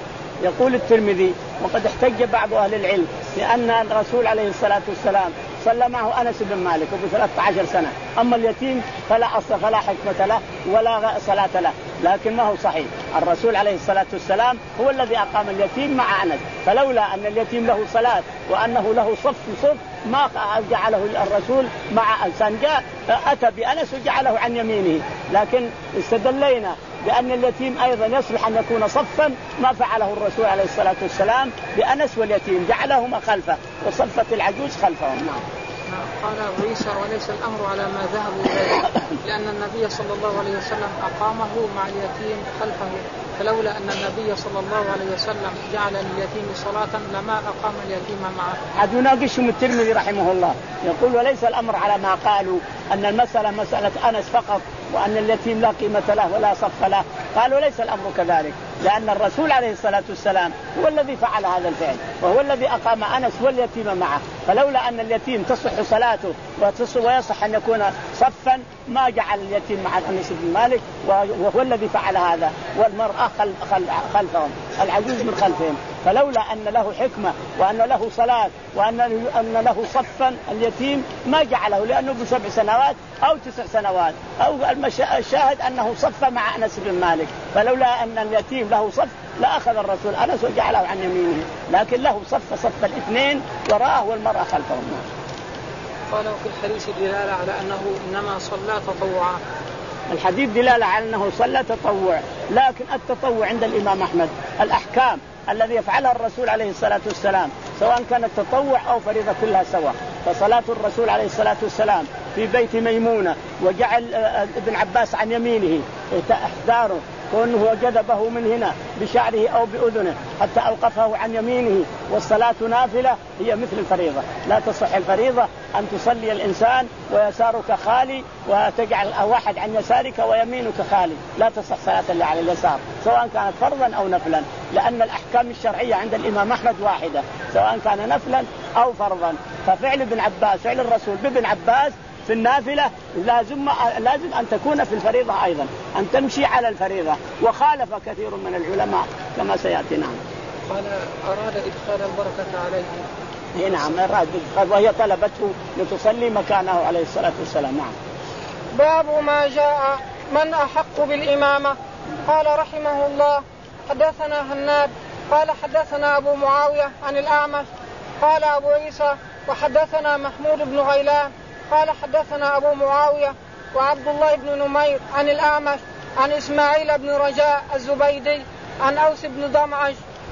يقول الترمذي: وقد احتج بعض أهل العلم لأن الرسول عليه الصلاة والسلام صلى معه أنس بن مالك بثلاثة عشر سنة، أما اليتيم فلا أصل فلا حكمة له ولا صلاة له. لكن ما هو صحيح، الرسول عليه الصلاة والسلام هو الذي أقام اليتيم مع أنس، فلولا أن اليتيم له صلاة وأنه له صف صف ما جعله الرسول مع إنسان، جاء أتى بأنس وجعله عن يمينه. لكن استدلينا بأن اليتيم أيضا يصلح أن يكون صفا، ما فعله الرسول عليه الصلاة والسلام بأنس واليتيم، جعلهما خلفه وصفت العجوز خلفهم. قال أبو عيسى: وليس الأمر على ما ذهبوا إليه، لأن النبي صلى الله عليه وسلم أقامه مع اليتيم خلفه، فلولا أن النبي صلى الله عليه وسلم جعل لليتيم صلاة لما أقام اليتيم معه. عاد يناقشهم الترمذي رحمه الله، يقول: وليس الأمر على ما قالوا أن المسألة مسألة أنس فقط وأن اليتيم لا قيمة له ولا صف له. قالوا: ليس الأمر كذلك، لأن الرسول عليه الصلاة والسلام هو الذي فعل هذا الفعل، وهو الذي أقام أنس واليتيم معه، فلولا أن اليتيم تصح صلاته ويصح أن يكون صفا ما جعل اليتيم مع أنس بن مالك، وهو الذي فعل هذا، والمرأة خلفهم، العجوز من خلفهم. فلولا أن له حكمة وأن له صلاة وأن أن له صفا اليتيم ما جعله، لأنه بسبع سنوات أو تسع سنوات، أو الشاهد أنه صف مع أنس بن مالك، فلولا أن اليتيم له صف لا أخذ الرسول أنس وجعله عن يمينه، لكن له صف صف الاثنين وراءه والمرأة خلفهم. قال: وفي الحديث دلالة على أنه إنما صلى تطوعا. الحديث دلالة على أنه صلى تطوع، لكن التطوع عند الإمام أحمد الأحكام الذي يفعلها الرسول عليه الصلاة والسلام سواء كان التطوع أو فريضة كلها سواء. فصلاة الرسول عليه الصلاة والسلام في بيت ميمونة وجعل ابن عباس عن يمينه احذاره كونه وجذبه من هنا بشعره أو بأذنه حتى أوقفه عن يمينه، والصلاة نافلة هي مثل الفريضة. لا تصح الفريضة أن تصلي الإنسان ويسارك خالي وتجعل واحد عن يسارك ويمينك خالي، لا تصح صلاة اللي على اليسار سواء كانت فرضا أو نفلا، لأن الأحكام الشرعية عند الإمام أحمد واحدة سواء كان نفلا أو فرضا. ففعل ابن عباس فعل الرسول بابن عباس في النافلة لازم لازم أن تكون في الفريضة أيضا، أن تمشي على الفريضة، وخالف كثير من العلماء كما سيأتي. نعم. قال: أراد إدخال البركة عليه. نعم أراد إدخال، وهي طلبته لتصلي مكانه عليه الصلاة والسلام. نعم. باب ما جاء من أحق بالإمامة. قال رحمه الله: حدثنا هناد قال حدثنا أبو معاوية عن الأعمش قال أبو عيسى: وحدثنا محمود بن غيلان قال حدثنا أبو معاوية وعبد الله بن نمير عن الأعمش عن إسماعيل بن رجاء الزبيدي عن أوس بن ضمعج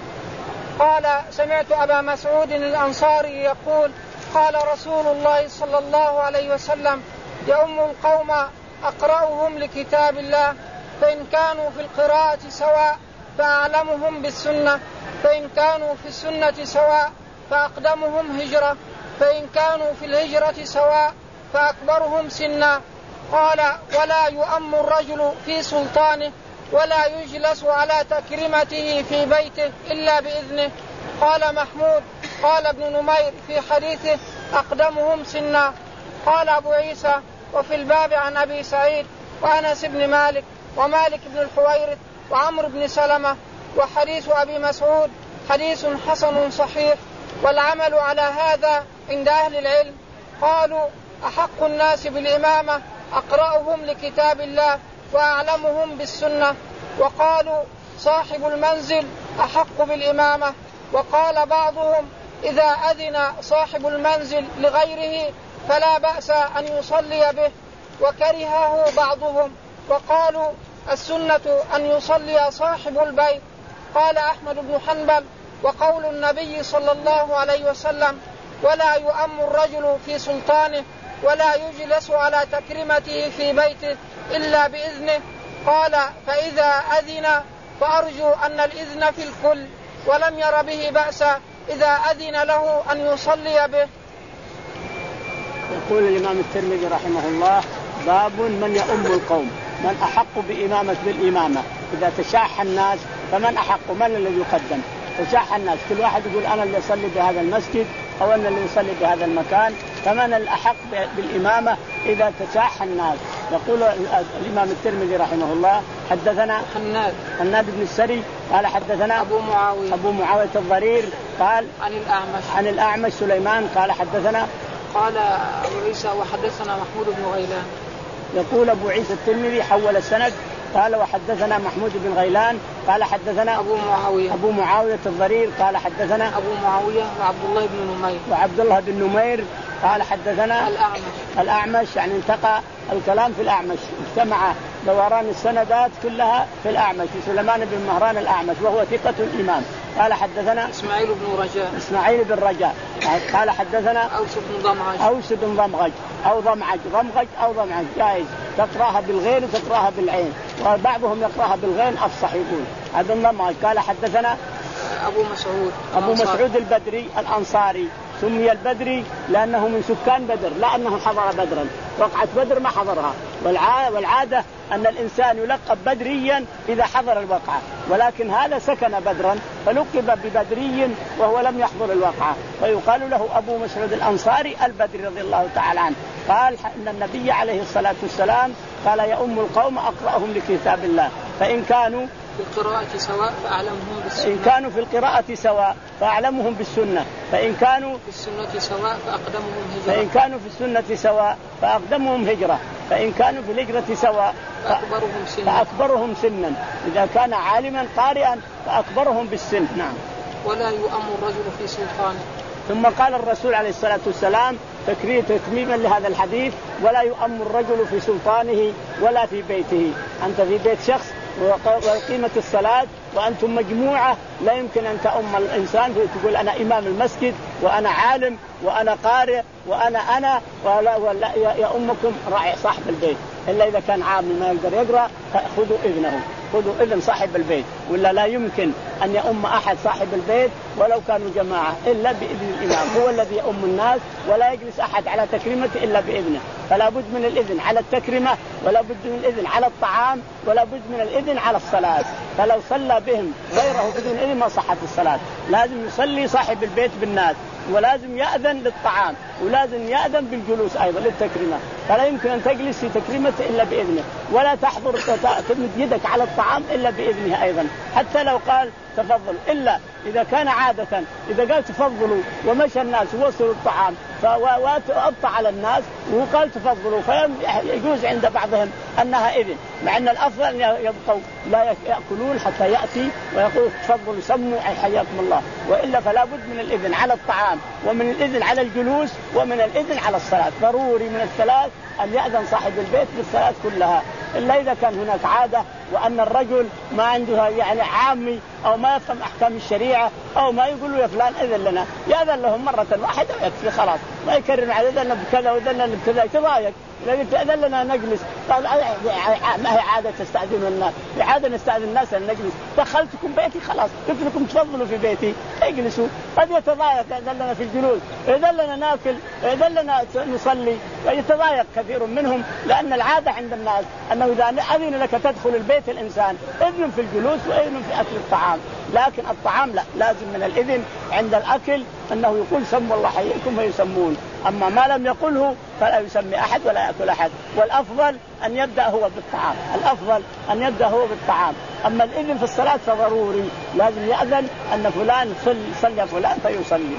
قال: سمعت أبا مسعود الأنصاري يقول: قال رسول الله صلى الله عليه وسلم: يؤم القوم أقرأهم لكتاب الله، فإن كانوا في القراءة سواء فأعلمهم بالسنة، فإن كانوا في السنة سواء فأقدمهم هجرة، فإن كانوا في الهجرة سواء فأكبرهم سنا. قال: ولا يؤم الرجل في سلطانه ولا يجلس على تكريمته في بيته إلا بإذنه. قال محمود: قال ابن نمير في حديثه: أقدمهم سنا. قال أبو عيسى: وفي الباب عن أبي سعيد وأنس بن مالك ومالك بن الحويرث وعمرو بن سلمة. وحديث أبي مسعود حديث حسن صحيح، والعمل على هذا عند أهل العلم. قالوا: أحق الناس بالإمامة أقرأهم لكتاب الله وأعلمهم بالسنة. وقالوا: صاحب المنزل أحق بالإمامة. وقال بعضهم: إذا أذن صاحب المنزل لغيره فلا بأس أن يصلي به، وكرهه بعضهم. وقالوا: السنة أن يصلي صاحب البيت. قال أحمد بن حنبل: وقول النبي صلى الله عليه وسلم: ولا يؤم الرجل في سلطانه ولا يجلس على تكريمته في بيته إلا بإذنه. قال: فإذا أذن فأرجو أن الإذن في الكل، ولم ير به بأسا، إذا أذن له أن يصلي به. يقول الإمام الترمذي رحمه الله: باب من يؤم القوم، من أحق بإمامة بالإمامة. إذا تشاح الناس فمن أحق، من الذي يقدم؟ تشاح الناس، كل واحد يقول أنا اللي أصلي بهذا المسجد أو أنا اللي أصلي بهذا المكان، فمن الأحق بالإمامة إذا تشاح الناس؟ يقول الإمام الترمذي رحمه الله: حدثنا حناد حناد بن السري قال حدثنا أبو معاوية أبو معاوية الضرير قال عن الأعمش عن الأعمش سليمان قال حدثنا قال أبو عيسى وحدثنا محمود بن غيلان. يقول أبو عيسى الترمذي حول السند قال وحدثنا محمود بن غيلان قال حدثنا أبو معاوية أبو معاوية الضرير قال حدثنا أبو معاوية وعبد الله بن نمير وعبد الله بن نمير قال حدثنا الأعمش. الأعمش يعني انتقى الكلام في الأعمش، اجتمع دوران السندات كلها في الأعمش، سليمان بن مهران الأعمش وهو ثقة الإمام. قال حدثنا إسماعيل بن رجاء إسماعيل بن رجاء قال حدثنا أوس بن ضمغج أوس بن ضمغج أو ضمعج ضمغج أو ضمعج جائز، تقراها بالغين وتقراها بالعين، وبعضهم يقراها بالغين أفصح يقول هذا ضمغج. قال حدثنا أبو مسعود أبو مسعود البدري الأنصاري، سمي البدري لأنه من سكان بدر، لا أنه حضر بدرا، وقعة بدر ما حضرها، والعادة أن الإنسان يلقب بدريا إذا حضر الوقعة، ولكن هذا سكن بدرا فلقب ببدري وهو لم يحضر الوقعة، فيقال له أبو مسعود الأنصاري البدري رضي الله تعالى عنه. قال إن النبي عليه الصلاة والسلام قال يؤم القوم أقرأهم لكتاب الله، فإن كانوا في القراءة سواء فأعلمهم بالسنة إن كانوا في القراءة سواء فأعلمهم بالسنة، فإن كانوا في السنة سواء فأقدمهم هجرة فإن كانوا في السنة سواء فأقدمهم هجرة، فإن كانوا في الهجرة سواء فأكبرهم سنا فأكبرهم سنا، إذا كان عالما قارئا فأكبرهم بالسن. نعم. ولا يؤم الرجل في سلطانه. ثم قال الرسول عليه الصلاة والسلام تكميما لهذا الحديث: ولا يؤم الرجل في سلطانه ولا في بيته. أنت في بيت شخص وقيمة الصلاة وأنتم مجموعة، لا يمكن أن تؤم الإنسان تقول أنا إمام المسجد وأنا عالم وأنا قارئ وأنا أنا ولا, ولا يؤمكم راعي صاحب البيت، إلا إذا كان عامل ما يقدر يقرأ خذوا إذنه، خذوا إذن صاحب البيت، ولا لا يمكن أن يؤم أحد صاحب البيت ولو كانوا جماعة إلا بإذن الإمام، هو الذي يؤم الناس، ولا يجلس أحد على تكريمته إلا بإذنه، فلا بد من الإذن على التكريمة، ولا بد من الإذن على الطعام، ولا بد من الإذن على الصلاة. فلو صلى بهم غيره بدون إذن ما صحت الصلاة، لازم يصلي صاحب البيت بالناس، ولازم يأذن للطعام، ولازم يأذن بالجلوس أيضا للتكريمة، فلا يمكن أن تجلس في تكريمته إلا بإذنه، ولا تحضر تمد يدك على الطعام إلا بإذنه أيضا، حتى لو قال تفضل، إلا إذا كان عادة إذا قال تفضلوا ومشى الناس ووصلوا الطعام فأبطأ على الناس وقال تفضلوا، فيجوز عند بعضهم أنها إذن، مع أن الأفضل أن يبقوا لا يأكلون حتى يأتي ويقول تفضلوا سموا حياكم الله، وإلا فلا بد من الإذن على الطعام ومن الإذن على الجلوس ومن الإذن على الصلاة، ضروري من الثلاث أن يأذن صاحب البيت بالصلاة كلها، إلا إذا كان هناك عادة وأن الرجل ما عنده يعني عامي أو ما يفهم أحكام الشريعة أو ما يقولوا يا فلان إذن لنا، يأذن لهم مرة واحدة ويكفي خلاص، ما يكرر على إذن بكذا وإذن لنا بكذا، يتضايق لأن تأذن لنا نجلس، قال ما هي عادة تستأذن الناس، عادة نستأذن الناس أن نجلس، دخلتكم بيتي خلاص قلت لكم تفضلوا في بيتي اجلسوا، قد يتضايق يأذن لنا في الجلوس، يأذن لنا ناكل، يأذن لنا نصلي، يتضايق كثير منهم، لأن العادة عند الناس أنه إذا أذن لك تدخل البيت الإنسان إذن في الجلوس وإذن في أكل الطعام، لكن الطعام لا، لازم من الإذن عند الأكل أنه يقول سموا الله حيكم ويسمون، أما ما لم يقله فلا يسمي أحد ولا يأكل أحد، والأفضل أن يبدأ هو بالطعام، الأفضل أن يبدأ هو بالطعام، أما الإذن في الصلاة فضروري، لازم يأذن أن فلان صل صلي فلان فيصلي.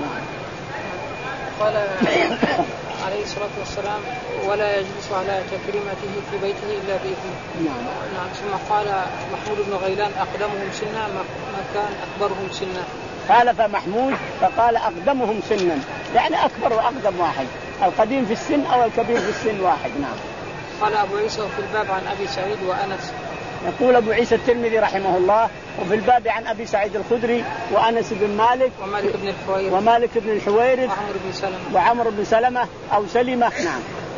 قال عليه الصلاة والسلام ولا يجلس على تكريمته في بيته إلا بإذنه. نعم. نعم. ثم قال محمود بن غيلان أقدمهم سنا ما كان أكبرهم سنا. قال فمحمود فقال أقدمهم سنا، يعني أكبر وأقدم واحد، القديم في السن أو الكبير في السن واحد. نعم. قال أبو عيسى في الباب عن أبي سعيد وأنس. يقول أبو عيسى الترمذي رحمه الله وفي الباب عن أبي سعيد الخدري وأنس بن مالك ومالك بن الحويرث ومالك بن الحويرث وعمر بن سلمة وعمر بن سلمة أو سلمة. نعم.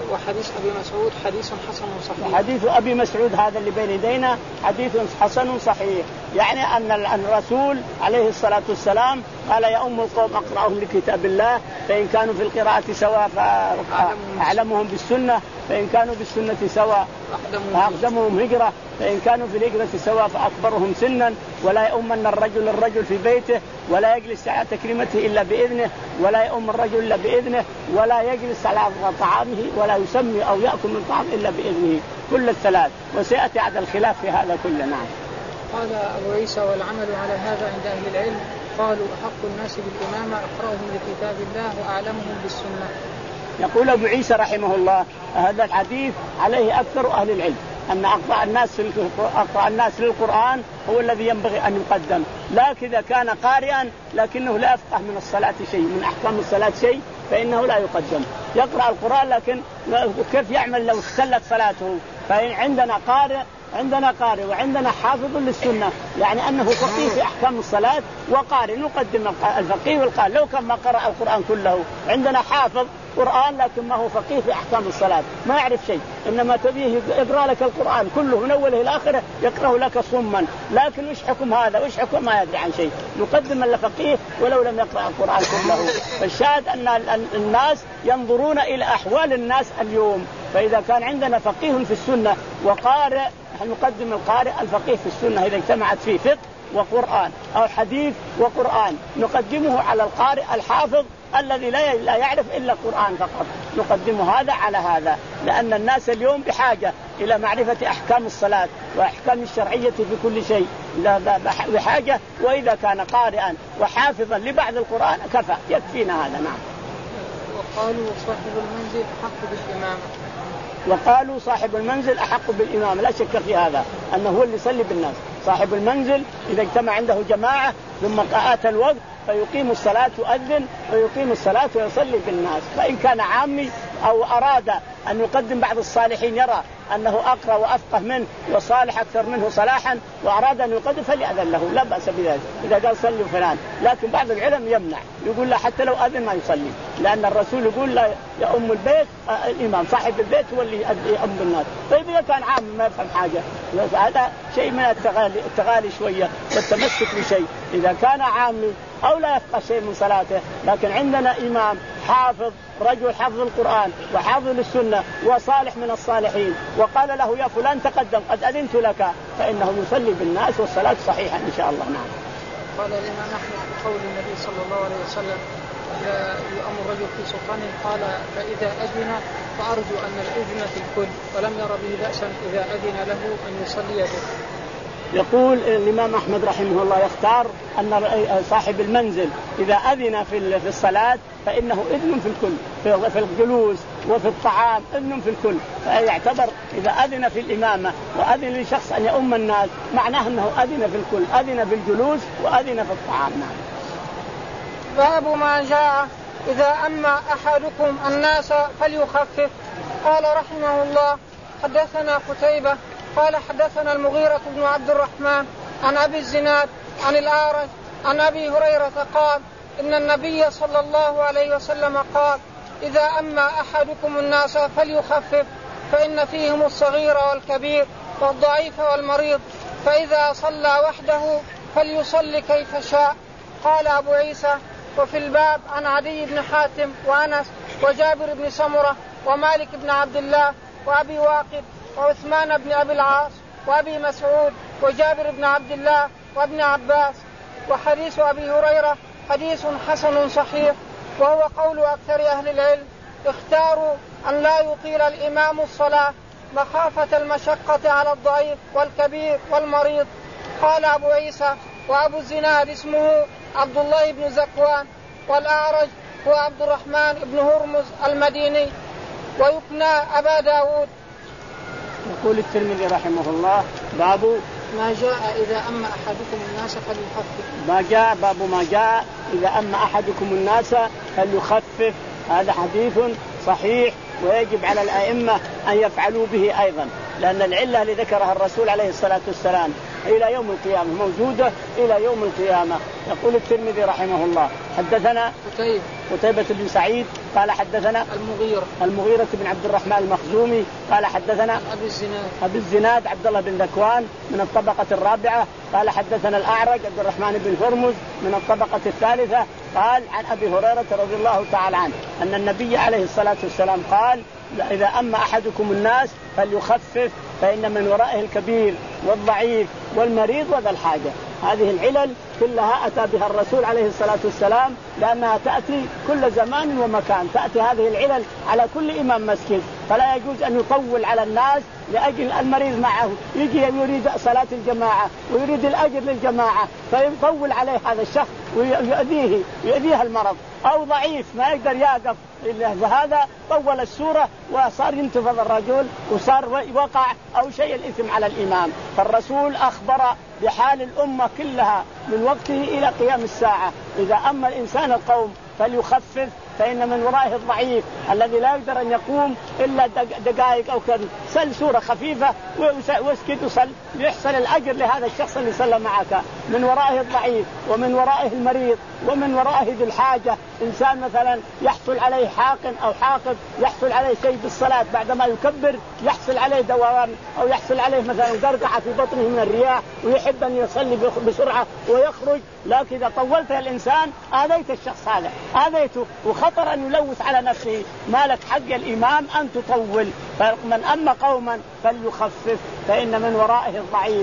وحديث أبي مسعود حديث حسن صحيح. حديث أبي مسعود هذا اللي بين يدينا حديث حسن صحيح، يعني أن الرسول عليه الصلاة والسلام قال يا أم القوم أقرأهم لكتاب الله فإن كانوا في القراءة سواء فأعلمهم بالسنة، فإن كانوا بالسنة سواء فأقدمهم هجرة، فإن كانوا في الهجرة سواء فأكبرهم سنا، ولا يؤمن الرجل الرجل في بيته ولا يجلس على تكريمته إلا بإذنه، ولا يؤم الرجل إلا بإذنه، ولا يجلس على طعامه ولا يسمي أو يأكل من طعام إلا بإذنه، كل الثلاث. وسيأتي عاد الخلاف في هذا كله. نعم. قال أبو عيسى والعمل على هذا عند أهل العلم قالوا أحق الناس بالإمامة أقرأهم لكتاب الله وأعلمهم بالسنة. يقول أبو عيسى رحمه الله هذا الحديث عليه أكثر أهل العلم أن أقرأ الناس أقرأ الناس للقرآن هو الذي ينبغي أن يقدم، لكن إذا كان قارئا لكنه لا يفقه من الصلاة شيء، من أحكام الصلاة شيء، فإنه لا يقدم. يقرأ القرآن لكن كيف يعمل لو اختلت صلاته؟ فإن عندنا قارئ عندنا قارئ وعندنا حافظ للسنة، يعني أنه فقيه في أحكام الصلاة وقارئ، نقدم الفقيه والقارئ. لو كان ما قرأ القرآن كله، عندنا حافظ قرآن لكن ما هو فقيه في أحكام الصلاة، ما يعرف شيء، إنما تبيه يقرأ لك القرآن كله من أوله إلى آخره، يقرأه لك صما، لكن وش حكم هذا وش حكم ما يدري عن شيء، نقدم الفقيه ولو لم يقرأ القرآن كله. فالشاهد أن الناس ينظرون إلى أحوال الناس اليوم، فإذا كان عندنا فقيه في السنة وقارئ نقدم القارئ الفقيه في السنة إذا اجتمعت فيه فقه وقرآن أو حديث وقرآن، نقدمه على القارئ الحافظ الذي لا يعرف إلا القرآن فقط، نقدم هذا على هذا، لأن الناس اليوم بحاجة إلى معرفة أحكام الصلاة وأحكام الشرعية في كل شيء، بحاجة. وإذا كان قارئا وحافظا لبعض القرآن كفى يكفينا هذا. نعم. وقالوا صاحب المنزل أحق بالإمامة. وقالوا صاحب المنزل أحق بالإمام، لا شك في هذا أنه هو اللي يصلي بالناس. صاحب المنزل إذا اجتمع عنده جماعة ثم آت الوقت فيقيم الصلاة يؤذن ويقيم الصلاة ويصلي بالناس. فإن كان عامي أو أراد أن يقدم بعض الصالحين يرى أنه أقرأ وأفقه منه وصالح أكثر منه صلاحا وأراد أن يقدم فليأذن له، لا بأس بذلك إذا قال صلي فلان. لكن بعض العلم يمنع، يقول لا حتى لو أذن ما يصلي، لأن الرسول يقول لا يؤم البيت الإمام، صاحب البيت هو اللي يؤم بالناس. طيب إذا كان عام ما يفهم حاجة، هذا شيء من التغالي, التغالي شوية والتمسك بشيء. إذا كان عامي أو لا يفقه شيء من صلاته، لكن عندنا إمام حافظ رجل حافظ القرآن وحافظ للسنة وصالح من الصالحين وقال له يا فلان تقدم قد أذنت لك، فإنه يصلي بالناس والصلاة صحيحة إن شاء الله. نعم. قال الإمام أحمد بقول النبي صلى الله عليه وسلم يؤمر الرجل في سلطانه قال فإذا أذن فأرجو أن الإذن في الكل، ولم ير به بأسا إذا أذن له أن يصلي به. يقول الإمام أحمد رحمه الله يختار أن صاحب المنزل إذا أذن في الصلاة فإنه إذن في الكل، في الجلوس وفي الطعام إذن في الكل، فيعتبر إذا أذن في الإمامة وأذن لشخص أن يؤم الناس معناه أنه أذن في الكل، أذن في الجلوس وأذن في الطعام. نعم. باب ما جاء إذا أما أحدكم الناس فليخفف. قال رحمه الله حدثنا قتيبة قال حدثنا المغيرة بن عبد الرحمن عن أبي الزناد عن الأعرج عن أبي هريرة قال إن النبي صلى الله عليه وسلم قال إذا أما أحدكم الناس فليخفف فإن فيهم الصغير والكبير والضعيف والمريض، فإذا صلى وحده فليصلي كيف شاء. قال أبو عيسى وفي الباب عن عدي بن حاتم وأنس وجابر بن سمرة ومالك بن عبد الله وأبي واقد وعثمان بن أبي العاص وأبي مسعود وجابر بن عبد الله وابن عباس. وحديث أبي هريرة حديث حسن صحيح، وهو قول أكثر أهل العلم، اختاروا أن لا يطيل الإمام الصلاة مخافة المشقة على الضعيف والكبير والمريض. قال أبو عيسى وأبو الزناد اسمه عبد الله بن زكوان، والأعرج هو عبد الرحمن بن هرمز المديني، ويكنى أبا داود. يقول الترمذي رحمه الله باب ما جاء إذا أما أحدكم الناس فليخفف. ما جاء باب ما جاء إذا أما أحدكم الناس فليخفف. هذا حديث صحيح ويجب على الأئمة أن يفعلوا به أيضا، لأن العلة اللي ذكرها الرسول عليه الصلاة والسلام إلى يوم القيامة، موجودة إلى يوم القيامة. يقول الترمذي رحمه الله حدثنا قتيبة قتيبة بن سعيد قال حدثنا المغيرة المغيرة بن عبد الرحمن المخزومي قال حدثنا أبي الزناد أبي الزناد عبد الله بن ذكوان من الطبقة الرابعة قال حدثنا الأعرج عبد الرحمن بن هرمز من الطبقة الثالثة قال عن أبي هريرة رضي الله تعالى عنه أن النبي عليه الصلاة والسلام قال إذا أما أحدكم الناس فليخفف فإن من ورائه الكبير والضعيف والمريض وذا الحاجة. هذه العلل كلها أتى بها الرسول عليه الصلاة والسلام لأنها تأتي كل زمان ومكان. تأتي هذه العلل على كل إمام مسجد، فلا يجوز أن يطول على الناس لأجل المريض معه يجي يريد صلاة الجماعة ويريد الأجر للجماعة فيطول عليه هذا الشخص ويؤذيه يؤذيه المرض، أو ضعيف ما يقدر يقف فهذا طول السورة وصار ينتفض الرجل وصار وقع أو شيء الإثم على الإمام. فالرسول أخبر بحال الأمة كلها من وقته إلى قيام الساعة. إذا أما الإنسان القوم فليخفف فإن من ورائه الضعيف الذي لا يقدر أن يقوم إلا دقائق أو كذا، سل سورة خفيفة واسكت وصل يحصل الأجر لهذا الشخص اللي صلى معك. من ورائه الضعيف ومن ورائه المريض ومن ورائه ذي الحاجة. إنسان مثلا يحصل عليه حاقن أو حاقد، يحصل عليه شيء بالصلاة بعدما يكبر يحصل عليه دوام أو يحصل عليه مثلا قرقعة في بطنه من الرياح ويحب أن يصلي بسرعة ويخرج، لكن إذا طولت الإنسان آذيت الشخص هذا آذيته وخطر أن يلوث على نفسه. ما لك حق الإمام أن تطول. فمن أما قوما فليخفف فإن من ورائه الضعيف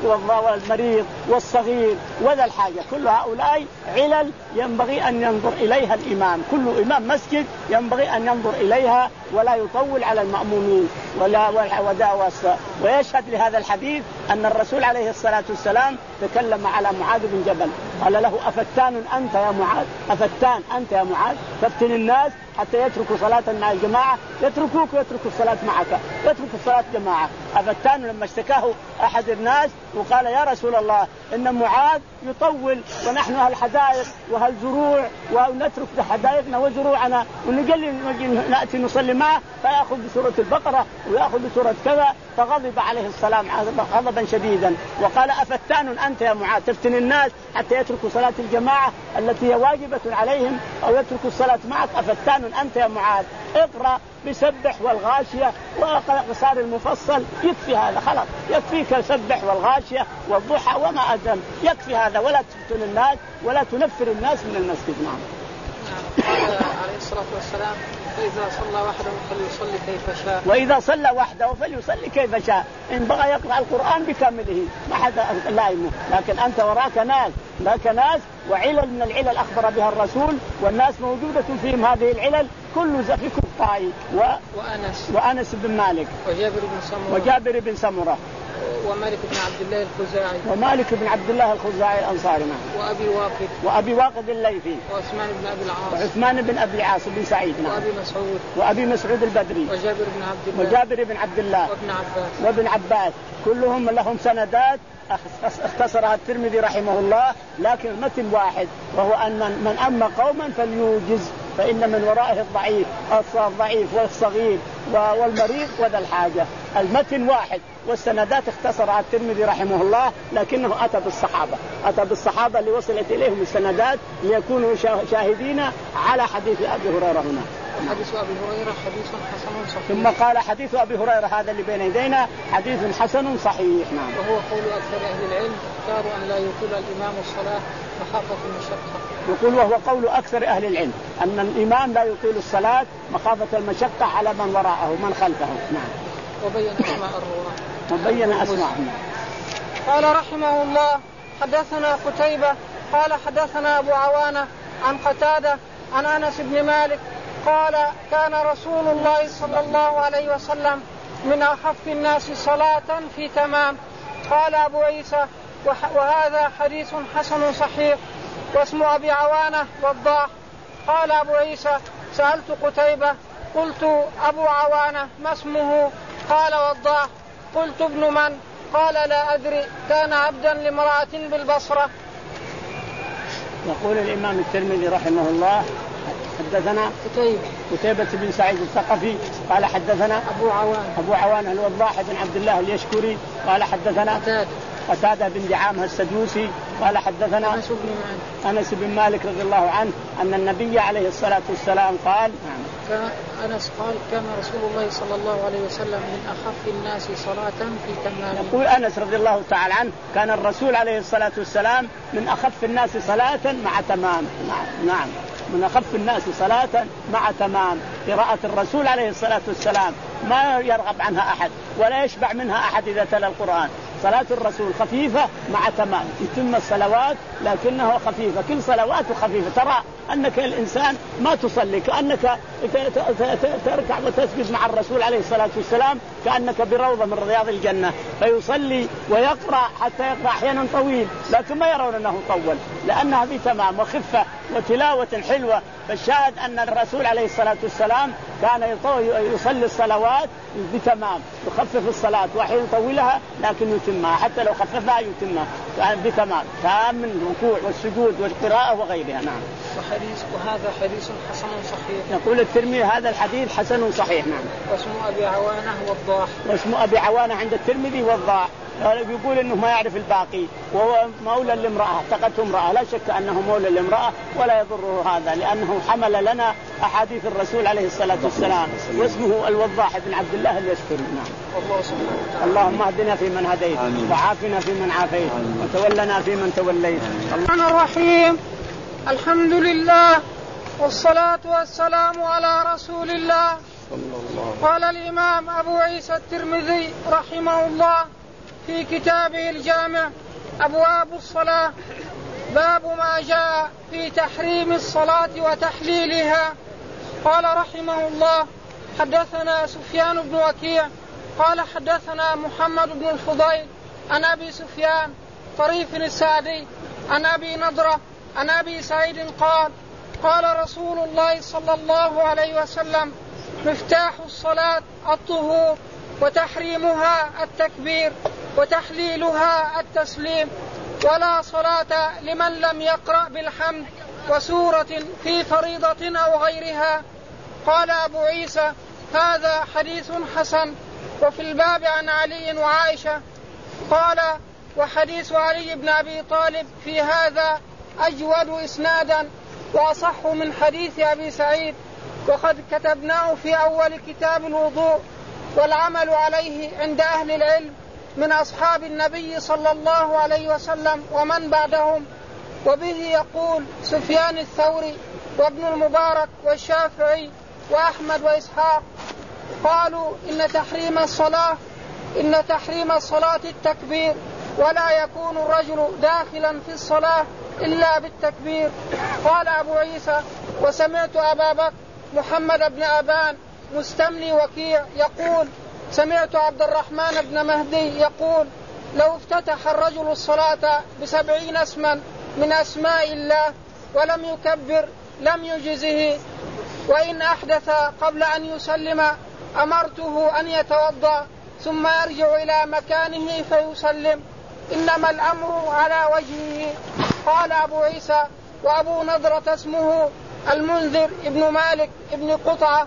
والمريض والصغير وذا الحاجة. كل هؤلاء علل ينبغي أن ينظر إليها الإمام. كل إمام مسجد ينبغي أن ينظر إليها ولا يطول على المأمومين ولا ودا وصى. ويشهد لهذا الحديث أن الرسول عليه الصلاة والسلام تكلم على معاذ بن جبل قال له أفتان أنت يا معاذ أفتان أنت يا معاذ تفتن الناس حتى يتركوا صلاة مع الجماعة، يتركوك ويتركوا الصلاة معك، يتركوا الصلاة جماعة. أفتان لما اشتكاه أحد الناس وقال يا رسول الله إن معاذ يطول ونحن هالحدائق وهالزروع ونترك حدائقنا وزروعنا ونجل نأتي نصلي معه فيأخذ بسورة البقرة ويأخذ بسورة كذا. فغضب عليه السلام غضبا شديدا وقال أفتان أنت يا معاذ تفتن الناس حتى يتركوا صلاة الجماعة التي هي واجبة عليهم أو يتركوا الصلاة معك. أفتان أنت يا معاذ اقرأ بسبح والغاشية وقصار المفصل يكفي هذا خلاص، يكفيك سبح والغاشية والضحى وما أدم يكفي هذا، ولا تفتن الناس ولا تنفر الناس من المسجد. نعم. قال عليه الصلاة والسلام فإذا صلى وحده فليصلي كيف شاء. وإذا صلى وحده فليصلي كيف شاء. إن بغى يقرأ القرآن بكامله ما حدا لايمه، لكن أنت وراك ناس لك ناس وعلل من العلل أخبر بها الرسول والناس موجودة فيهم هذه العلل كل زفك الطائي و... وأنس وأنس بن مالك وجابر بن سمرة وجابر بن سمرة ومالك بن عبد الله الخزاعي ومالك بن عبد الله الخزاعي الأنصاري وأبي واقد وأبي واقد الليثي وعثمان بن أبي العاص وعثمان بن أبي العاص بن سعيد وأبي مسعود وأبي مسعود البدري وجابر بن عبد الله وجابر بن عبد الله وابن عباس وابن عباس كلهم لهم سندات اختصرها الترمذي رحمه الله، لكن المتن واحد وهو أن من أما قوما فليوجز فإن من ورائه الضعيف الضعيف والصغير والمريض وذا الحاجة. المتن واحد والسندات اختصرها الترمذي رحمه الله، لكنه أتى بالصحابة أتى بالصحابة اللي وصلت إليهم السندات ليكونوا شاهدين على حديث أبي هريرة هنا. حديث أبي هريرة حديث حسن صحيح. ثم قال حديث أبي هريرة هذا اللي بين يدينا حديث حسن صحيح. نعم. وهو قول أكثر أهل العلم اختاروا أن لا يطيل الإمام الصلاة مخافة المشقة. يقول وهو قول أكثر أهل العلم أن الإمام لا يطيل الصلاة مخافة المشقة على من وراءه من خلفه. نعم. وبين أسماء الرواة وبين أسماءهم. قال رحمه الله حدثنا قتيبة قال حدثنا أبو عوانة عن قتادة عن أنس بن مالك قال كان رسول الله صلى الله عليه وسلم من أخف الناس صلاة في تمام. قال أبو عيسى وهذا حديث حسن صحيح واسم أبي عوانة وضاح. قال أبو عيسى سألت قتيبة قلت أبو عوانة ما اسمه؟ قال وضاح. قلت ابن من؟ قال لا أدري كان عبدا لامرأة بالبصرة. يقول الإمام الترمذي رحمه الله حدثنا قتيبة قتيبة بن سعيد الثقفي قال حدثنا أبو عوان أبو عوان الوضاح بن عبد الله اليشكري قال حدثنا قتادة قتادة بن دعامة السدوسي قال حدثنا أنس بن مالك أنس بن مالك رضي الله عنه أن النبي عليه الصلاة والسلام قال كان أنس قال كان رسول الله صلى الله عليه وسلم من أخف الناس صلاة في تمام. يقول أنس رضي الله تعالى عنه كان الرسول عليه الصلاة والسلام من أخف الناس صلاة مع تمام. نعم من أخف الناس صلاة مع تمام. قراءة الرسول عليه الصلاة والسلام ما يرغب عنها أحد ولا يشبع منها أحد إذا تلا القرآن. صلاة الرسول خفيفة مع تمام، يتم الصلوات لكنها خفيفة، كل صلواته خفيفة. ترى أنك الإنسان ما تصلي كأنك تركع وتسجد مع الرسول عليه الصلاة والسلام كأنك بروضة من رياض الجنة، فيصلي ويقرأ حتى يقرأ أحيانا طويل لكن ما يرون أنه طول لأنها بتمام وخفة وتلاوة حلوة. فالشاهد أن الرسول عليه الصلاة والسلام كان يصلي الصلوات بتمام، يخفف الصلاة وحين يطولها لكن يتمها، حتى لو خففها يتمها بتمام تام من الركوع والسجود والقراءة وغيرها. نعم. وحديث وهذا حديث حسن صحيح. يقول الترمذي هذا الحديث حسن صحيح. نعم. واسم أبي عوانة وضاح. واسم أبي عوانة عند الترمذي وضاح، يقول إنه ما يعرف الباقي وهو مولى لامرأة، اعتقته امرأة، لا شك أنه مولى لامرأة ولا يضره هذا لأنه حمل لنا أحاديث الرسول عليه الصلاة والسلام. واسمه الوضاح بن عبد الله اليشكري. نعم. اللهم اهدنا فيمن هديت وعافنا فيمن عافيت وتولنا فيمن توليت. الرحمن الرحيم. الحمد لله والصلاة والسلام على رسول الله. قال الإمام أبو عيسى الترمذي رحمه الله في كتابه الجامع أبواب الصلاة باب ما جاء في تحريم الصلاة وتحليلها. قال رحمه الله حدثنا سفيان بن وكيع قال حدثنا محمد بن الفضيل عن أبي سفيان طريف السعدي عن أبي نضرة عن أبي سعيد قال قال رسول الله صلى الله عليه وسلم مفتاح الصلاة الطهور وتحريمها التكبير وتحليلها التسليم، ولا صلاة لمن لم يقرأ بالحمد وسورة في فريضة أو غيرها. قال أبو عيسى هذا حديث حسن. وفي الباب عن علي وعائشة قال وحديث علي بن أبي طالب في هذا أجود إسنادا وأصح من حديث أبي سعيد، وقد كتبناه في أول كتاب الوضوء والعمل عليه عند أهل العلم من أصحاب النبي صلى الله عليه وسلم ومن بعدهم. وبه يقول سفيان الثوري وابن المبارك والشافعي وأحمد وإسحاق. قالوا إن تحريم الصلاة إن تحريم الصلاة التكبير، ولا يكون الرجل داخلا في الصلاة إلا بالتكبير. قال أبو عيسى وسمعت أبا بكر محمد بن أبان مستملي وكيع يقول سمعت عبد الرحمن بن مهدي يقول لو افتتح الرجل الصلاة بسبعين اسما من أسماء الله ولم يكبر لم يجزه، وإن أحدث قبل أن يسلم أمرته أن يتوضأ ثم يرجع إلى مكانه فيسلم، إنما الأمر على وجهه. قال أبو عيسى وأبو نضرة اسمه المنذر ابن مالك ابن قطعة.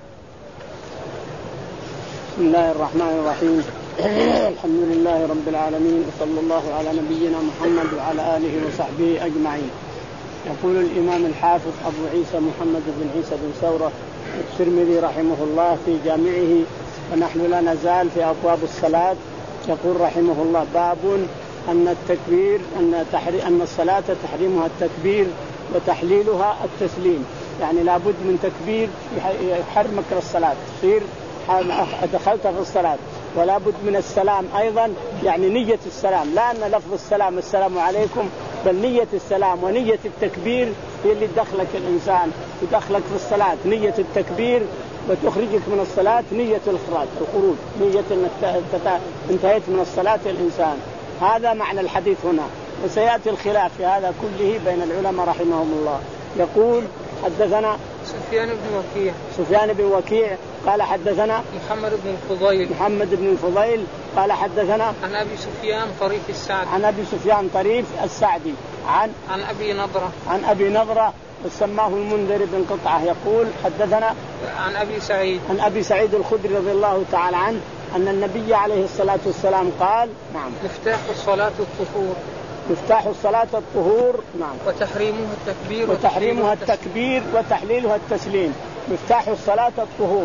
بسم الله الرحمن الرحيم. الحمد لله رب العالمين وصلى الله على نبينا محمد وعلى آله وصحبه أجمعين. يقول الإمام الحافظ أبو عيسى محمد بن عيسى بن ثورة الترمذي رحمه الله في جامعه، ونحن لا نزال في أبواب الصلاة. يقول رحمه الله باب أن التكبير أن تحري أن الصلاة تحريمها التكبير وتحليلها التسليم، يعني لابد من تكبير يحرمك الصلاة تصير دخلت في الصلاة، ولا بد من السلام أيضا، يعني نية السلام، لا أن لفظ السلام السلام عليكم، بل نية السلام ونية التكبير هي اللي تدخلك الإنسان تدخلك في الصلاة. نية التكبير وتخرجك من الصلاة نية الخراج الخروج، نية أنك انتهيت من الصلاة الإنسان. هذا معنى الحديث هنا، وسيأتي الخلاف في هذا كله بين العلماء رحمهم الله. يقول حدثنا سفيان بن وكيع سفيان بن وكيع قال حدثنا محمد بن الفضيل محمد بن الفضيل قال حدثنا عن أبي سفيان طريف السعدي عن أبي سفيان طريف السعدي عن عن أبي نضرة عن أبي نضرة وسماه المنذر بن قطعة. يقول حدثنا عن أبي سعيد عن أبي سعيد الخدري رضي الله تعالى عنه أن النبي عليه الصلاة والسلام قال نعم مفتاح الصلاة الطهور مفتاح الصلاة الطهور نعم وتحريمها التكبير وتحريمها التكبير وتحليلها التسليم. مفتاح الصلاة الطهور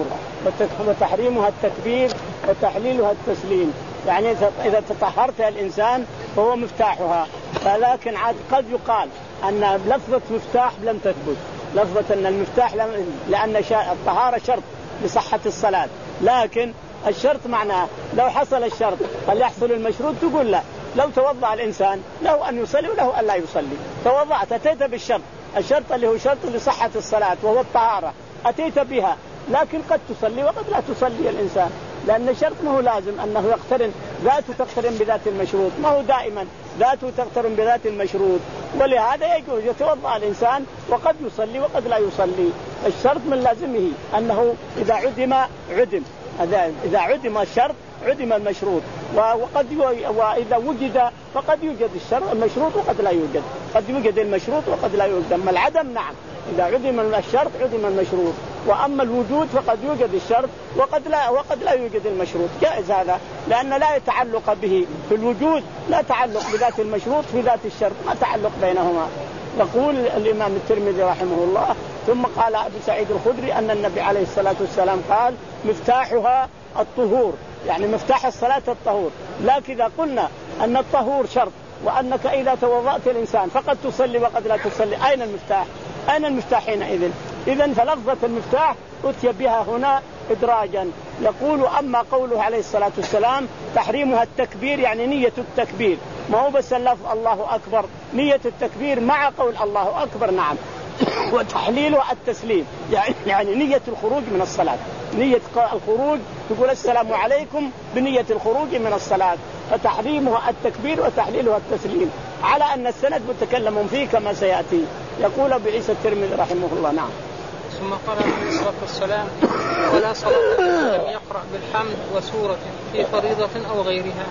وتحريمها التكبير وتحليلها التسليم، يعني إذا تطهرت الإنسان فهو مفتاحها. ولكن عاد قد يقال أن لفظة مفتاح لم تثبت، لفظة أن المفتاح لم، لأن الطهارة شرط لصحة الصلاة، لكن الشرط معناه لو حصل الشرط هل يحصل المشروط؟ تقول لا. لو توضأ الإنسان له أن يصلي وله أن لا يصلي، توضأت أتيت بالشرط، الشرط اللي هو شرط لصحة الصلاة وهو الطهارة أتيت بها، لكن قد تصلي وقد لا تصلي الإنسان، لأن الشرط ما هو لازم أنه يقترن ذاته تقترن بذات المشروط، ما هو دائما ذاته تقترن بذات المشروط. ولهذا يجوز يتوضأ الإنسان وقد يصلي وقد لا يصلي. الشرط من لازمه أنه إذا عدم عدم، إذا عدم الشرط عدم المشروط، وقد وإذا وجد فقد يوجد الشرط المشروط وقد لا يوجد، قد يوجد المشروط وقد لا يوجد. أما العدم نعم، إذا عدم الشرط عدم المشروط، وأما الوجود فقد يوجد الشرط وقد لا وقد لا يوجد المشروط. جائز هذا، لأن لا يتعلق به في الوجود، لا تعلق بذات المشروط في ذات الشرط، ما تعلق بينهما. يقول الإمام الترمذي رحمه الله: ثم قال أبو سعيد الخدري أن النبي عليه الصلاة والسلام قال مفتاحها الطهور، يعني مفتاح الصلاة الطهور. لكن إذا قلنا أن الطهور شرط وأنك إذا توضأت الإنسان فقد تصلي وقد لا تصلي، أين المفتاح؟ أين المفتاح حينئذ؟ إذن فلفظة المفتاح أتي بها هنا إدراجا. يقول: أما قوله عليه الصلاة والسلام تحريمها التكبير، يعني نية التكبير، ما هو بس اللفظ الله أكبر، نية التكبير مع قول الله أكبر نعم. وتحليلها التسليم، يعني, يعني نية الخروج من الصلاة، نية الخروج، تقول السلام عليكم بنية الخروج من الصلاة. فتحريمها التكبير وتحليلها التسليم، على أن السند متكلم فيه كما سيأتي. يقول أبو عيسى الترمذي رحمه الله نعم. ثم قال عليه الصلاة والسلام: ولا صلاة لمن لم يقرأ بالحمد وسورة في فريضة أو غيرها.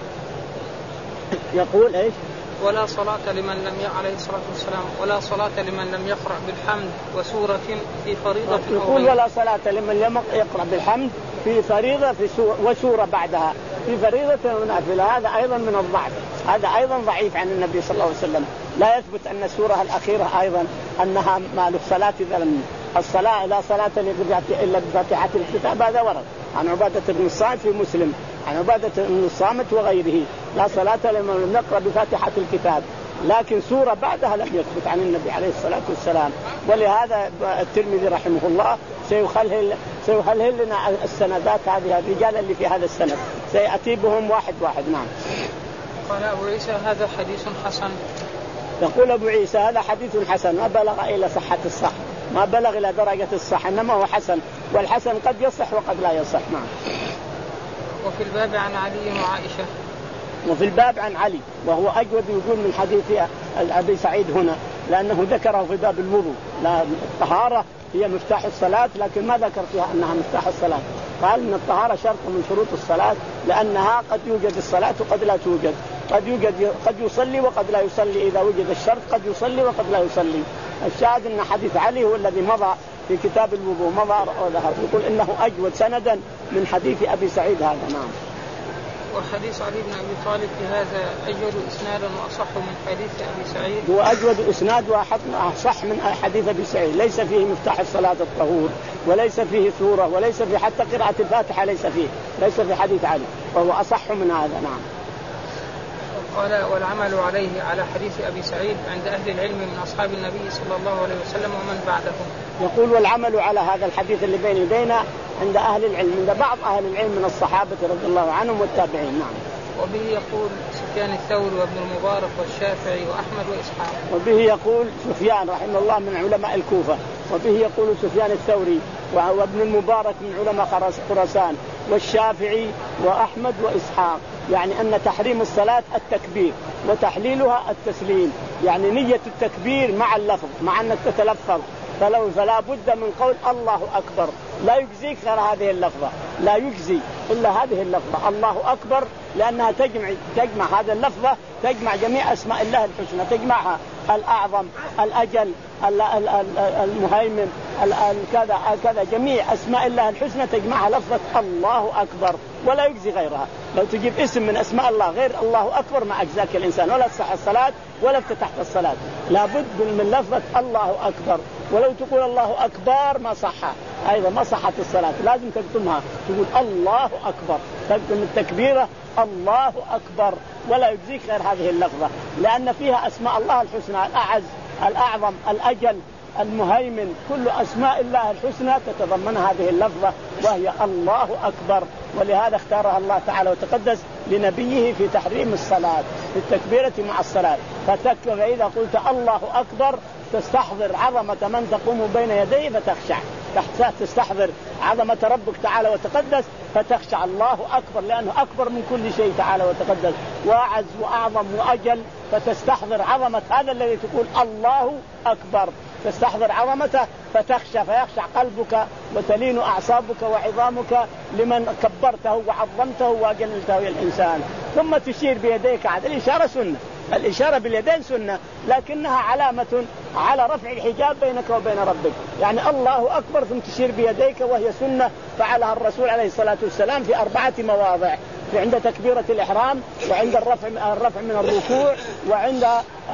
يقول إيش؟ ولا صلاة لمن لم ي... عليه الصلاة والسلام ولا صلاة لمن لم يقرأ بالحمد وسورة في فريضة أو يقول غيرها. ولا صلاة لمن لم يقرأ بالحمد في فريضة في سورة وسورة بعدها في فريضة ونافلة. هذا أيضا من الضعف، هذا أيضا ضعيف عن النبي صلى الله عليه وسلم. لا يثبت أن السورة الأخيرة أيضا أنها مال الصلاة، إذا لم الصلاة لا صلاة إلا بفاتحة الكتاب، هذا ورد عن عبادة بن الصامت في مسلم، عن عبادة بن الصامت وغيره: لا صلاة لمن لم يقرأ بفاتحة الكتاب. لكن سورة بعدها لم يثبت عن النبي عليه الصلاة والسلام. ولهذا الترمذي رحمه الله سيخلهل سيخلهل لنا السندات هذه الرجال اللي في هذا السند، سيأتي بهم واحد واحد. نعم. قال أبو عيسى: هذا حديث حسن. يقول أبو عيسى: هذا حديث حسن، ما بلغ إلى صحة الصح، ما بلغ إلى درجة الصح، إنما هو حسن، والحسن قد يصح وقد لا يصح. نعم. وفي الباب عن علي وعائشة. وفي الباب عن علي، وهو أجود يقول من حديث أبي سعيد هنا، لأنه ذكره في باب الوضوء. لا، الطهارة هي مفتاح الصلاة، لكن ما ذكر فيها أنها مفتاح الصلاة. قال إن الطهارة شرط من شروط الصلاة، لأنها قد يوجد الصلاة وقد لا توجد، قد يوجد قد يصلي وقد لا يصلي، إذا وجد الشرط قد يصلي وقد لا يصلي. الشاهد أن حديث علي هو الذي مضى في كتاب الوضوء، مضى يقول إنه أجود سندا من حديث أبي سعيد هذا. نعم. وحديث علي بن أبي طالب في هذا أجود إسنادا وأصح من حديث أبي سعيد. هو أجود إسناد وأصح من حديث أبي سعيد، ليس فيه مفتاح الصلاة الطهور، وليس فيه سورة، وليس فيه حتى قراءة الفاتحة، ليس فيه ليس في حديث علي، وهو أصح من هذا. نعم. قال: والعمل عليه على حديث أبي سعيد عند أهل العلم من أصحاب النبي صلى الله عليه وسلم ومن بعدهم. يقول: والعمل على هذا الحديث اللي بين يدينا عند أهل العلم، عند بعض أهل العلم من الصحابة رضي الله عنهم والتابعين. نعم. وبه يقول سفيان الثوري وابن المبارك والشافعي وأحمد وإسحاق. وبه يقول سفيان رحمه الله من علماء الكوفة، وبه يقول سفيان الثوري وابن المبارك من علماء خراسان، والشافعي وأحمد وإسحاق، يعني أن تحريم الصلاة التكبير وتحليلها التسليم، يعني نية التكبير مع اللفظ، مع أنك تتلفظ، فلو فلا بد من قول الله أكبر، لا يجزيك غير هذه اللفظة، لا يجزي إلا هذه اللفظة الله أكبر، لأنها تجمع تجمع هذه اللفظة تجمع جميع أسماء الله الحسنى، تجمعها الأعظم، الأجل، المهيمن، كذا كذا، جميع أسماء الله الحسنى تجمعها لفظة الله أكبر، ولا يجزي غيرها. لو تجيب اسم من أسماء الله غير الله أكبر ما أجزاك الإنسان، ولا تصح الصلاة ولا افتتحت الصلاة. لابد من لفظة الله أكبر. ولو تقول الله أكبر ما صح، أيضا ما صحت الصلاة، لازم تقدمها تقول الله أكبر، تقدم التكبيرة الله أكبر، ولا يجزيك غير هذه اللفظة، لأن فيها أسماء الله الحسنى، الأعز الأعظم الأجل المهيمن، كل أسماء الله الحسنى تتضمن هذه اللفظة وهي الله أكبر. ولهذا اختارها الله تعالى وتقدس لنبيه في تحريم الصلاة، في التكبيرة مع الصلاة. فتكبر إذا قلت الله أكبر تستحضر عظمة من تقوم بين يديه فتخشع، تستحضر عظمة ربك تعالى وتقدس فتخشع الله أكبر، لأنه أكبر من كل شيء تعالى وتقدس، وأعز وأعظم وأجل، فتستحضر عظمة هذا الذي تقول الله أكبر، تستحضر عظمته فتخشى، فيخشع قلبك وتلين أعصابك وعظامك لمن كبرته وعظمته وأجللته يا الإنسان. ثم تشير بيديك، عاد الإشارة سنة، الإشارة باليدين سنة، لكنها علامة على رفع الحجاب بينك وبين ربك، يعني الله أكبر ثم تشير بيديك، وهي سنة فعلها الرسول عليه الصلاة والسلام في أربعة مواضع: في عند تكبيرة الإحرام، وعند الرفع الرفع من الركوع، وعند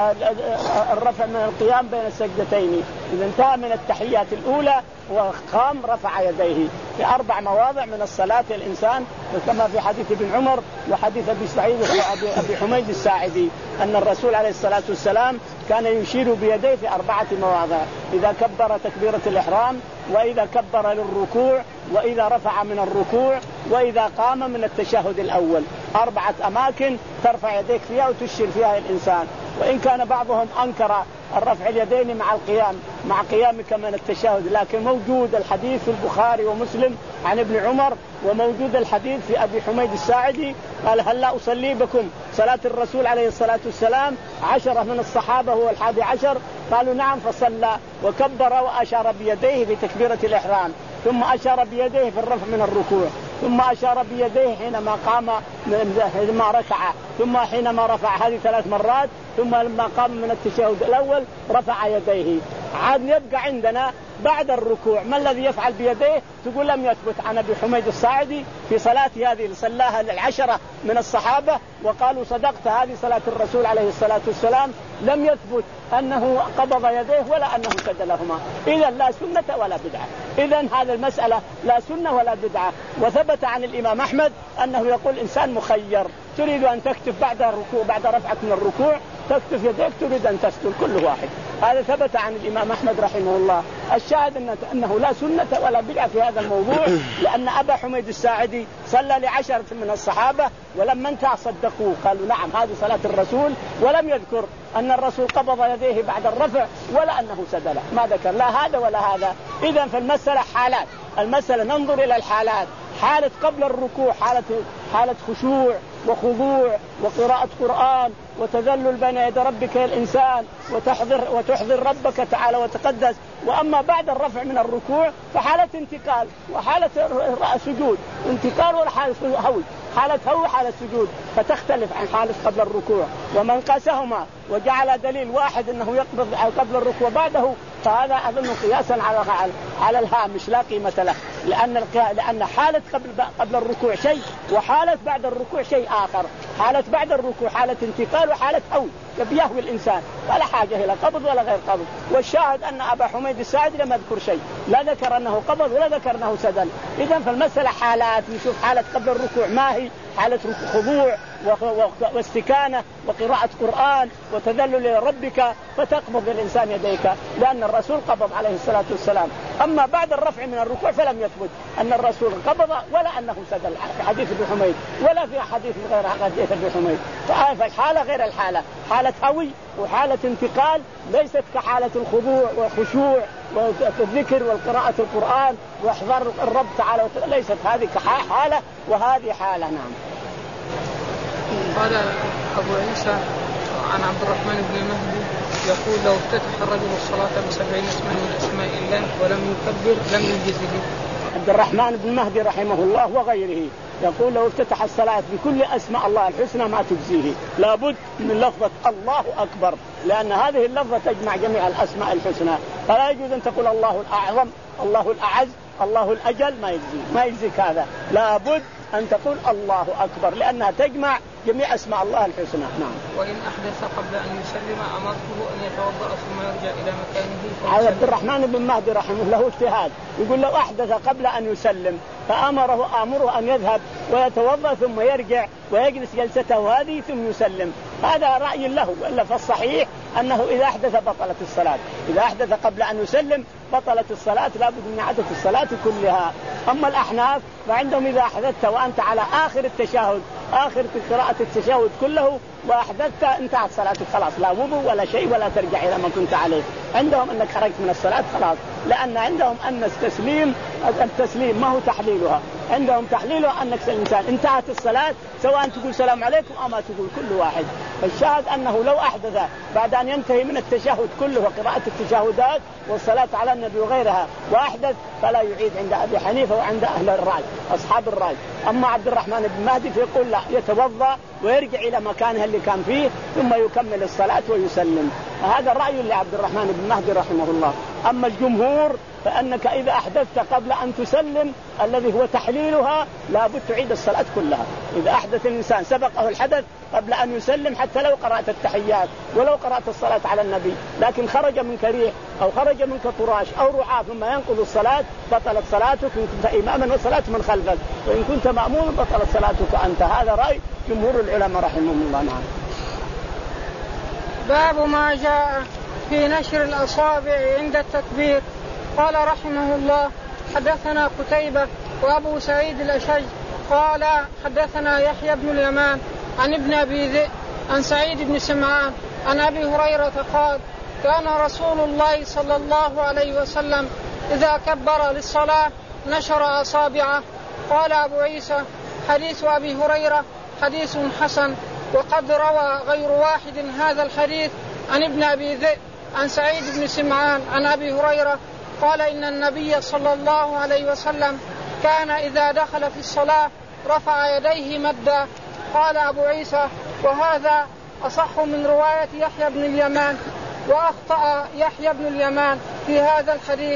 الرفع من القيام بين السجدتين. إذا انتهى من التحيات الأولى وقام رفع يديه في أربع مواضع من الصلاة الإنسان، كما في حديث ابن عمر وحديث أبي سعيد وأبي حميد الساعدي أن الرسول عليه الصلاة والسلام كان يشير بيديه في أربعة مواضع: إذا كبر تكبيرة الإحرام، وإذا كبر للركوع، وإذا رفع من الركوع، وإذا قام من التشهد الأول. أربعة أماكن ترفع يديك فيها وتشير فيها الإنسان. وإن كان بعضهم أنكر الرفع اليدين مع القيام مع قيامك من التشهد، لكن موجود الحديث في البخاري ومسلم عن ابن عمر، وموجود الحديث في أبي حميد الساعدي قال: هل لا أصلي بكم صلاة الرسول عليه الصلاة والسلام؟ عشرة من الصحابة هو الحادي عشر قالوا نعم، فصلى وكبر وأشار بيديه في تكبيرة الإحرام، ثم أشار بيديه في الرفع من الركوع، ثم أشار بيديه حينما قام حينما ركع، ثم حينما رفع، هذه ثلاث مرات، ثم لما قام من التشهد الأول رفع يديه. عاد يبقى عندنا بعد الركوع ما الذي يفعل بيديه؟ تقول لم يثبت عن أبي حميد الساعدي في صلاة هذه اللي صلاها للعشرة من الصحابة وقالوا صدقت، هذه صلاة الرسول عليه الصلاة والسلام، لم يثبت أنه قبض يديه ولا أنه سد لهما. إذا لا سنة ولا بدعة، إذن هذه المسألة لا سنة ولا بدعة. وثبت عن الإمام أحمد أنه يقول إنسان مخير، تريد أن تكتب بعد الركوع بعد رفعك من الركوع تكتب يديك، تريد أن تسجد، كل واحد. هذا ثبت عن الإمام أحمد رحمه الله. الشاهد أنه لا سنة ولا بدعة في هذا الموضوع، لأن أبا حميد الساعدي صلى لعشرة من الصحابة ولما انتهى صدقوه، قالوا نعم هذه صلاة الرسول، ولم يذكر أن الرسول قبض يديه بعد الرفع ولا أنه سدل، ما ذكر لا هذا ولا هذا. إذن فالمسألة حالات، المسألة ننظر إلى الحالات: حالة قبل الركوع حالة حالة خشوع وخضوع وقراءة قرآن وتذلل بين يدي ربك الإنسان وتحضر وتحضر ربك تعالى وتقدس. وأما بعد الرفع من الركوع فحالة انتقال وحالة سجود، انتقال ولا حالة هوي، حالة هوي حالة سجود، فتختلف عن حالة قبل الركوع. ومن قاسهما وجعل دليل واحد أنه يقبض قبل الركوع بعده فهذا أظن قياسا على على الهامش لا قيمة له، لأن لأن حالة قبل قبل الركوع شيء وحالة بعد الركوع شيء آخر. حالة بعد الركوع حالة انتقال وحالة هوي، يهوي الإنسان ولا حاجة إلى قبض ولا غير قبض. والشاهد أن أبا حميد الساعدي لم يذكر شيء، لا ذكر أنه قبض ولا ذكر أنه سدل. إذن فالمسألة حالات، نشوف حالة قبل الركوع ما هي، حالة خضوع واستكانة وقراءة قرآن وتذلل لربك فتقبض الإنسان يديك، لأن الرسول قبض عليه الصلاة والسلام. أما بعد الرفع من الركوع فلم يثبت أن الرسول قبض ولا أنه سدل في حديث ابن حميد ولا في حديث غير حديث ابن حميد. فالحالة غير الحالة، حالة هوي وحالة انتقال، ليست كحالة الخضوع والخشوع والذكر والقراءة القرآن واحضار الرب تعالى، ليست هذه كحالة وهذه حالة. نعم. قال أبو عيسى عن عبد الرحمن بن المهدي يقول: لو افتتح الرجل الصلاة بسبعين اسما من أسماء الله ولم يكبر لم يجزه. عبد الرحمن بن المهدي رحمه الله وغيره يقول: لو افتتح الصلاة بكل أسماء الله الحسنى ما تجزيه، لابد من لفظة الله أكبر، لأن هذه اللفظة تجمع جميع الأسماء الحسنى، فلا يجوز أن تقول الله الأعظم، الله الأعز، الله الأجل ما يجزي ما يجزيك هذا، لابد أن تقول الله أكبر لأنها تجمع جميع أسماء الله الحسنى. نعم. وإن أحدث قبل أن يسلم أمرته أن يتوضأ ثم يرجع إلى مكانه. على عبد الرحمن بن مهدي رحمه الله اجتهاد، يقول لو أحدث قبل أن يسلم فأمره أمره أن يذهب ويتوضأ ثم يرجع ويجلس جلسته هذه ثم يسلم، هذا رأي له. وإلا فالصحيح أنه إذا أحدث بطلت الصلاة، إذا أحدث قبل أن يسلم بطلت الصلاة، لابد من إعادة الصلاة كلها. أما الأحناف فعندهم إذا أحدثت وأنت على آخر التشهد آخر قراءة التشهد كله وأحدثت انتهت صلاتك خلاص، لا وضوء ولا شيء ولا ترجع إلى ما كنت عليه. عندهم أنك خرجت من الصلاة خلاص، لأن عندهم أن التسليم التسليم ما هو تحليلها، عندهم تحليلها أنك الإنسان انتهت الصلاة سواء تقول سلام عليكم أو ما تقول كل واحد. فالشاهد أنه لو أحدث بعد أن ينتهي من التشهد كله وقراءة التشهدات والصلاة على النبي وغيرها وأحدث فلا يعيد عند أبي حنيفة وعند أهل الرأي أصحاب الرأي. أما عبد الرحمن بن مهدي فيقول لا، يتوضأ ويرجع إلى مكانه اللي كان فيه ثم يكمل الصلاة ويسلم. هذا الرأي لعبد الرحمن بن مهدي رحمه الله. أما الجمهور فأنك إذا أحدثت قبل أن تسلم الذي هو تحليلها لابد تعيد الصلاة كلها. إذا أحدث الإنسان سبقه الحدث قبل أن يسلم حتى لو قرأت التحيات ولو قرأت الصلاة على النبي، لكن خرج منك ريح أو خرج منك طراش أو رعاة ثم ينقض الصلاة بطلت صلاتك إن كنت إماما وصلاة من خلفك، وإن كنت مأموما بطلت صلاتك أنت. هذا رأي جمهور العلماء رحمهم الله. نعم. باب ما جاء في نشر الأصابع عند التكبير. قال رحمه الله حدثنا قتيبة وأبو سعيد الأشج قال حدثنا يحيى بن اليمان عن ابن أبي ذئب عن سعيد بن سمعان عن أبي هريرة قال كان رسول الله صلى الله عليه وسلم إذا كبر للصلاة نشر أصابعه. قال أبو عيسى حديث أبي هريرة حديث حسن، وقد روى غير واحد هذا الحديث عن ابن أبي ذئب عن سعيد بن سمعان عن أبي هريرة قال إن النبي صلى الله عليه وسلم كان إذا دخل في الصلاة رفع يديه مدا. قال أبو عيسى وهذا أصح من رواية يحيى بن اليمان، وأخطأ يحيى بن اليمان في هذا الحديث.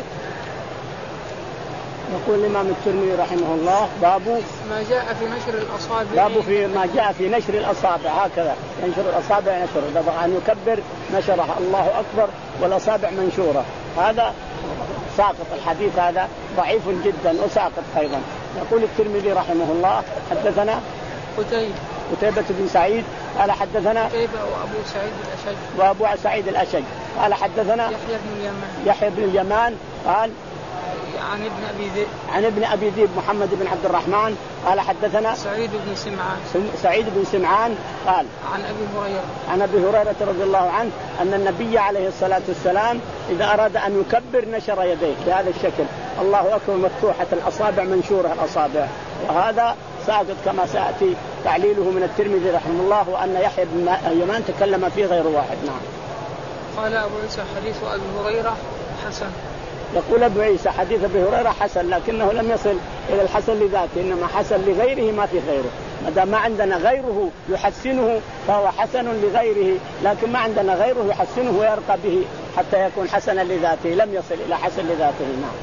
يقول الإمام الترمذي رحمه الله باب ما جاء في نشر الأصابع، باب في ما جاء في نشر الأصابع، هكذا ينشر الأصابع نشر، طبعا أن يكبر نشرها الله أكبر والأصابع منشورة. هذا ساقط، الحديث هذا ضعيف جدا وساقط أيضا. يقول الترمذي رحمه الله حدثنا قتيبة قتيبة بن سعيد قال حدثنا قتيبة وأبو سعيد الأشج وأبو سعيد الأشج قال حدثنا يحيى بن اليمان يحيى بن اليمان قال عن ابن أبي ذئب عن ابن أبي ذئب محمد بن عبد الرحمن قال حدثنا سعيد بن سمعان سعيد بن سمعان قال عن أبي هريرة عن أبي هريرة رضي الله عنه أن النبي عليه الصلاة والسلام إذا أراد أن يكبر نشر يديه بهذا الشكل، الله أكبر مفتوحة الأصابع منشورة الأصابع. وهذا ساقط كما سيأتي تعليله من الترمذي رحمه الله، وأن يحيى بن اليمان تكلم فيه غير واحد. نعم. قال أبو عيسى حديث أبي هريرة حسن. يقول أبو عيسى حديث أبي هريرة حسن، لكنه لم يصل إلى الحسن لذاته، إنما حسن لغيره ما في غيره. ما دام ما عندنا غيره يحسنه فهو حسن لغيره، لكن ما عندنا غيره يحسنه ويرقى به حتى يكون حسنا لذاته، لم يصل إلى حسن لذاته. نعم.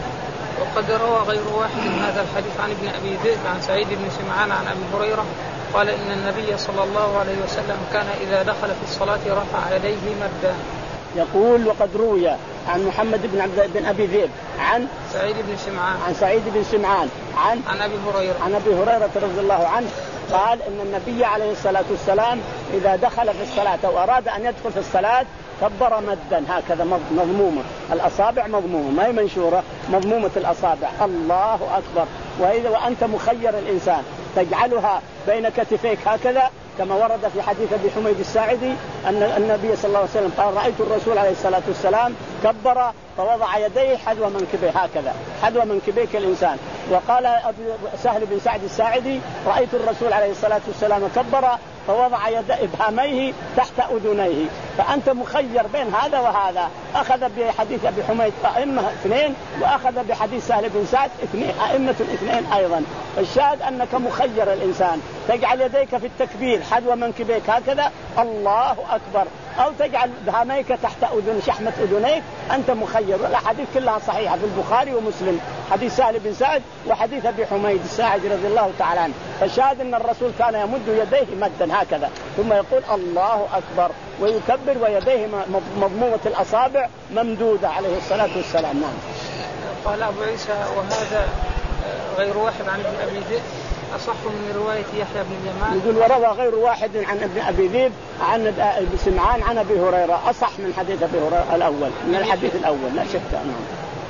وقد روى غير واحد هذا الحديث عن ابن أبي ذئب عن سعيد بن سمعان عن أبي هريرة قال إن النبي صلى الله عليه وسلم كان إذا دخل في الصلاة رفع يديه مدا. يقول وقد روي عن محمد بن عبد بن أبي ذئب عن سعيد بن سمعان عن سعيد بن سمعان عن عن أبي هريرة عن أبي هريرة رضي الله عنه قال إن النبي عليه الصلاة والسلام إذا دخل في الصلاة أو أراد أن يدخل في الصلاة كبر مدا هكذا مضمومة الأصابع، مضمومة ما هي منشورة، مضمومة الأصابع، الله أكبر. وإذا وأنت مخير الإنسان تجعلها بين كتفيك هكذا كما ورد في حديث أبي حميد الساعدي أن النبي صلى الله عليه وسلم قال رأيت الرسول عليه الصلاة والسلام كبر فوضع يديه حذو منكبيه هكذا حذو منكبيك الإنسان. وقال أبي سهل بن سعد الساعدي رأيت الرسول عليه الصلاة والسلام كبر فوضع يد إبهاميه تحت أذنيه. فأنت مخير بين هذا وهذا، أخذ بحديث أبي حميد أئمة اثنين وأخذ بحديث سهل بن سعد اثنين أئمة اثنين أيضا. الشاهد أنك مخير الإنسان، تجعل يديك في التكبير حذو منكبيك هكذا الله أكبر، أو تجعل إبهاميك تحت أذن شحمة أذنيك، أنت مخير. والأحاديث كلها صحيحة في البخاري ومسلم حديث سهل بن سعد وحديث أبي حميد الساعدي رضي الله تعالى عنه. فالشاهد أن الرسول كان يمد يديه مدا هكذا ثم يقول الله أكبر ويكبر ويديه مضمومة الأصابع ممدودة عليه الصلاة والسلام. نعم. قال أبو عيسى وهذا غير واحد عن ابن أبي ذئب أصح من رواية يحيى بن اليمان. يقول وروى غير واحد عن ابن أبي ذئب عن ابن سمعان عن أبي هريرة أصح من حديث أبي هريرة الأول من الحديث الأول لا شك. نعم.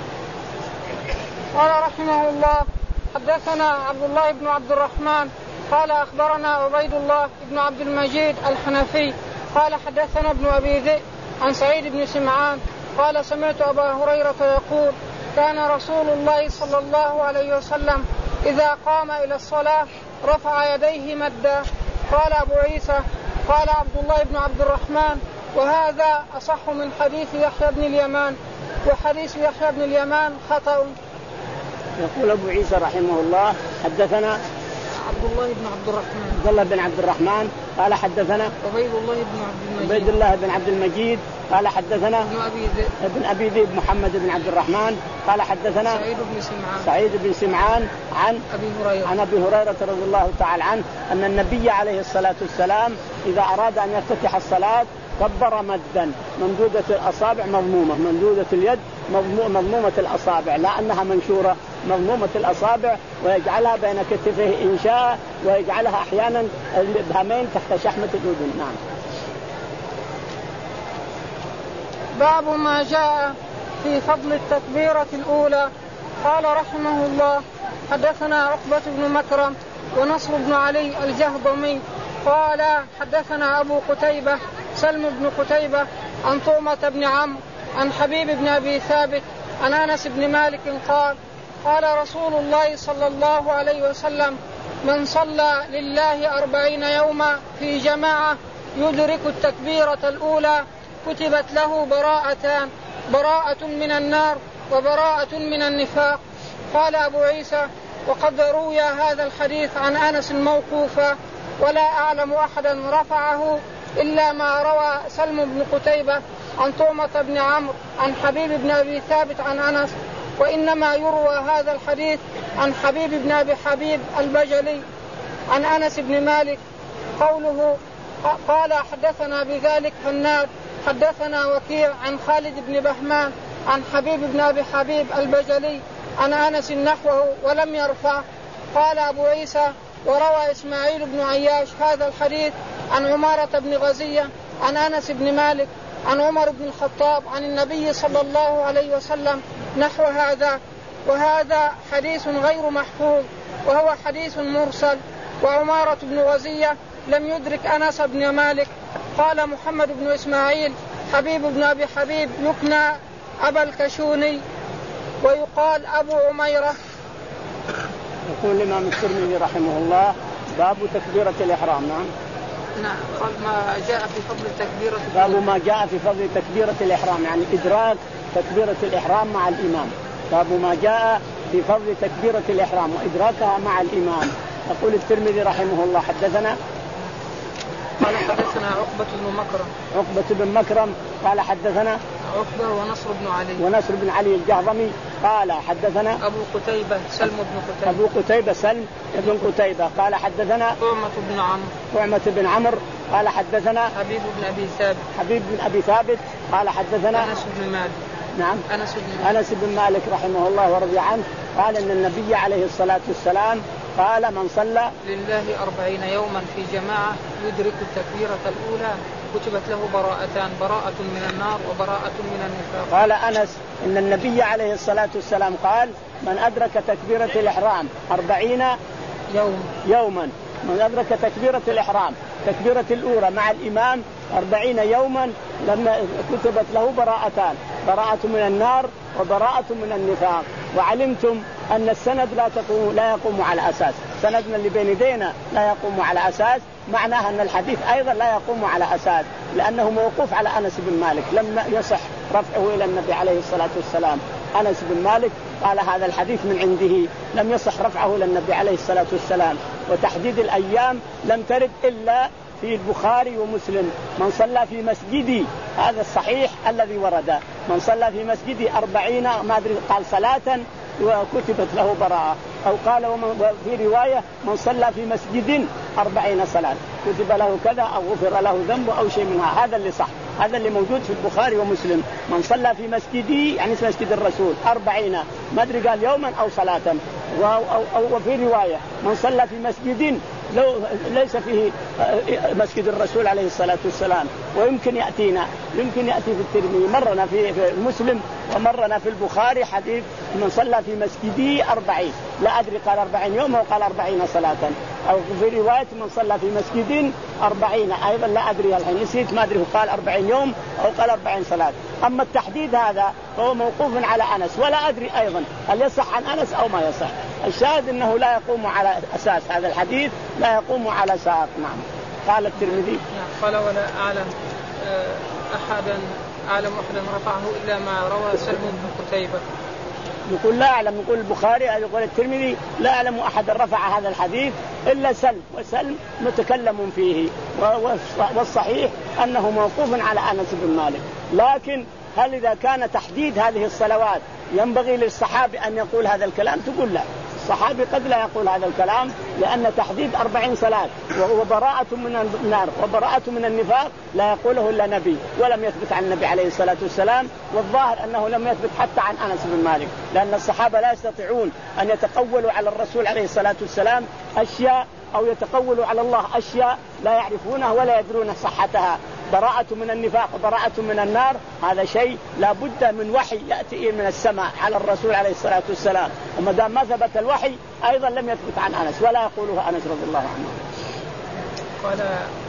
قال رحمه الله حدثنا عبد الله بن عبد الرحمن قال أخبرنا عبيد الله بن عبد المجيد الحنفي قال حدثنا ابن أبي ذئب عن سعيد بن سمعان قال سمعت أبا هريرة يقول كان رسول الله صلى الله عليه وسلم إذا قام إلى الصلاة رفع يديه مدا. قال أبو عيسى قال عبد الله بن عبد الرحمن وهذا أصح من حديث يحيى بن اليمان وحديث يحيى بن اليمان خطأ. يقول أبو عيسى رحمه الله حدثنا عبد الله بن عبد الرحمن عبد الله بن عبد الرحمن قال حدثنا عبيد الله بن عبد المجيد عبيد الله بن عبد المجيد قال حدثنا ابن أبي ذئب ابن أبي ذئب محمد بن عبد الرحمن قال حدثنا سعيد بن سمعان سعيد بن سمعان عن أبي هريرة عن أبي هريرة رضي الله تعالى عنه أن النبي عليه الصلاة والسلام إذا أراد أن يفتتح الصلاة كبر مدا ممدودة الأصابع مضمومة ممدودة اليد مضمومة الأصابع لا أنها منشورة مضمومة الأصابع ويجعلها بين كتفيه إن شاء ويجعلها أحيانا الإبهامين تحت شحمة الأذن. نعم. باب ما جاء في فضل التكبيرة الأولى. قال رحمه الله حدثنا عقبة بن مكرم ونصر بن علي الجهضمي قال حدثنا أبو قتيبة سلم بن قتيبة عن طومة بن عمرو عن حبيب بن أبي ثابت عن أنس بن مالك قال قال رسول الله صلى الله عليه وسلم من صلى لله أربعين يوما في جماعة يدرك التكبيرة الأولى كتبت له براءتان براءة من النار وبراءة من النفاق. قال أبو عيسى وقد روي هذا الحديث عن أنس موقوفا ولا أعلم أحدا رفعه إلا ما روى سلم بن قتيبة عن طومة بن عمرو عن حبيب بن أبي ثابت عن أنس وإنما يروى هذا الحديث عن حبيب بن أبي حبيب البجلي عن أنس بن مالك. قوله قال حدثنا بذلك هناد حدثنا وكيع عن خالد بن بهمان عن حبيب بن أبي حبيب البجلي عن أنس نحوه ولم يرفع. قال أبو عيسى وروى إسماعيل بن عياش هذا الحديث عن عمارة بن غزية عن أنس بن مالك عن عمر بن الخطاب عن النبي صلى الله عليه وسلم نحو هذا وهذا حديث غير محفوظ وهو حديث مرسل. وعمارة بن غزية لم يدرك أنس بن مالك. قال محمد بن إسماعيل حبيب بن أبي حبيب يكنى أبا الكشوني ويقال أبو عميرة. يقول الإمام الترمذي رحمه الله باب تكبيرة الإحرام. نعم. نعم. ما جاء في فضل تكبيرة باب ما جاء في فضل تكبيرة الإحرام يعني إدراك تكبيرة الإحرام مع الإمام. باب ما جاء في فضل تكبيرة الإحرام وإدراكها مع الإمام. يقول الترمذي رحمه الله حدثنا قال حدثنا عقبة بن مكرم عقبة بن مكرم قال حدثنا عقبة ونصر بن علي ونصر بن علي الجهضمي قال حدثنا أبو قتيبة سلم بن قتيبة أبو قتيبة سلم بن قتيبة قال حدثنا طعمة بن عمرو طعمة بن عمرو قال حدثنا حبيب بن أبي ثابت حبيب بن أبي ثابت قال حدثنا أنس بن مالك نعم أنس بن مالك, أنس بن مالك رحمه الله ورضي عنه قال إن النبي عليه الصلاة والسلام قال من صلى لله أربعين يوما في جماعة يدرك التكبيرة الأولى كتبت له براءتان براءة من النار وبراءة من النفاق. قال أنس إن النبي عليه الصلاة والسلام قال من أدرك تكبيرة الإحرام أربعين يوم يوما من أدرك تكبيرة الإحرام تكبيرة الأولى مع الإمام أربعين يوما لما كتبت له براءتان براءة من النار وبراءة من النفاق. وعلمتم أن السند لا تقوم لا يقوم على أساس سندنا اللي بين يدينا لا يقوم على أساس معناها أن الحديث أيضا لا يقوم على أساس لأنه موقوف على أنس بن مالك لم يصح رفعه إلى النبي عليه الصلاة والسلام. أنس بن مالك قال هذا الحديث من عنده لم يصح رفعه إلى النبي عليه الصلاة والسلام. وتحديد الأيام لم ترد إلا في البخاري ومسلم من صلى في مسجدي هذا الصحيح الذي ورد من صلى في مسجدي أربعين ما أدري قال صلاة وكتبت له براءة. أو قال في رواية من صلى في مسجد أربعين صلاة كتب له كذا أو غفر له ذنب أو شيء منها. هذا اللي صح، هذا اللي موجود في البخاري ومسلم. من صلى في مسجدي يعني في مسجد الرسول أربعين، ما أدري قال يوما أو صلاة. وفي رواية من صلى في مسجد لو ليس فيه مسجد الرسول عليه الصلاة والسلام. ويمكن يأتينا يمكن يأتي في الترمذي، مرنا في مسلم ومرنا في البخاري حديث من صلى في مسجدي أربعين، لا أدري قال أربعين يوم أو قال أربعين صلاة. أو في رواية من صلى في مسجد أربعين أيضا لا أدري الحين نسيت، ما أدري قال أربعين يوم أو قال أربعين صلاة. أما التحديد هذا فهو موقوف على أنس، ولا أدري أيضا هل يصح عن أنس أو ما يصح. الشاهد أنه لا يقوم على أساس هذا الحديث، لا يقوم على ساق. نعم. قال الترمذي قال ولا أعلم أحدا أعلم أحدا رفعه إلا ما روى سلم بن قتيبة. يقول لا أعلم، يقول البخاري يقول الترمذي لا أعلم أحدا رفع هذا الحديث إلا سلم، وسلم متكلم فيه، والصحيح أنه موقوف على أنس بن مالك. لكن هل إذا كان تحديد هذه الصلوات ينبغي للصحابي أن يقول هذا الكلام؟ تقول لا، الصحابي قد لا يقول هذا الكلام، لأن تحديد أربعين صلاة وبراءة من النار وبراءة من النفاق لا يقوله إلا نبي، ولم يثبت عن النبي عليه الصلاة والسلام. والظاهر أنه لم يثبت حتى عن أنس بن مالك، لأن الصحابة لا يستطيعون أن يتقولوا على الرسول عليه الصلاة والسلام أشياء أو يتقولوا على الله أشياء لا يعرفونها ولا يدرون صحتها. براءة من النفاق وبراءة من النار هذا شيء لا بد من وحي يأتي من السماء على الرسول عليه الصلاة والسلام، وما دام ما ثبت الوحي أيضا لم يثبت عن أنس ولا يقوله أنس رضي الله عنه. قال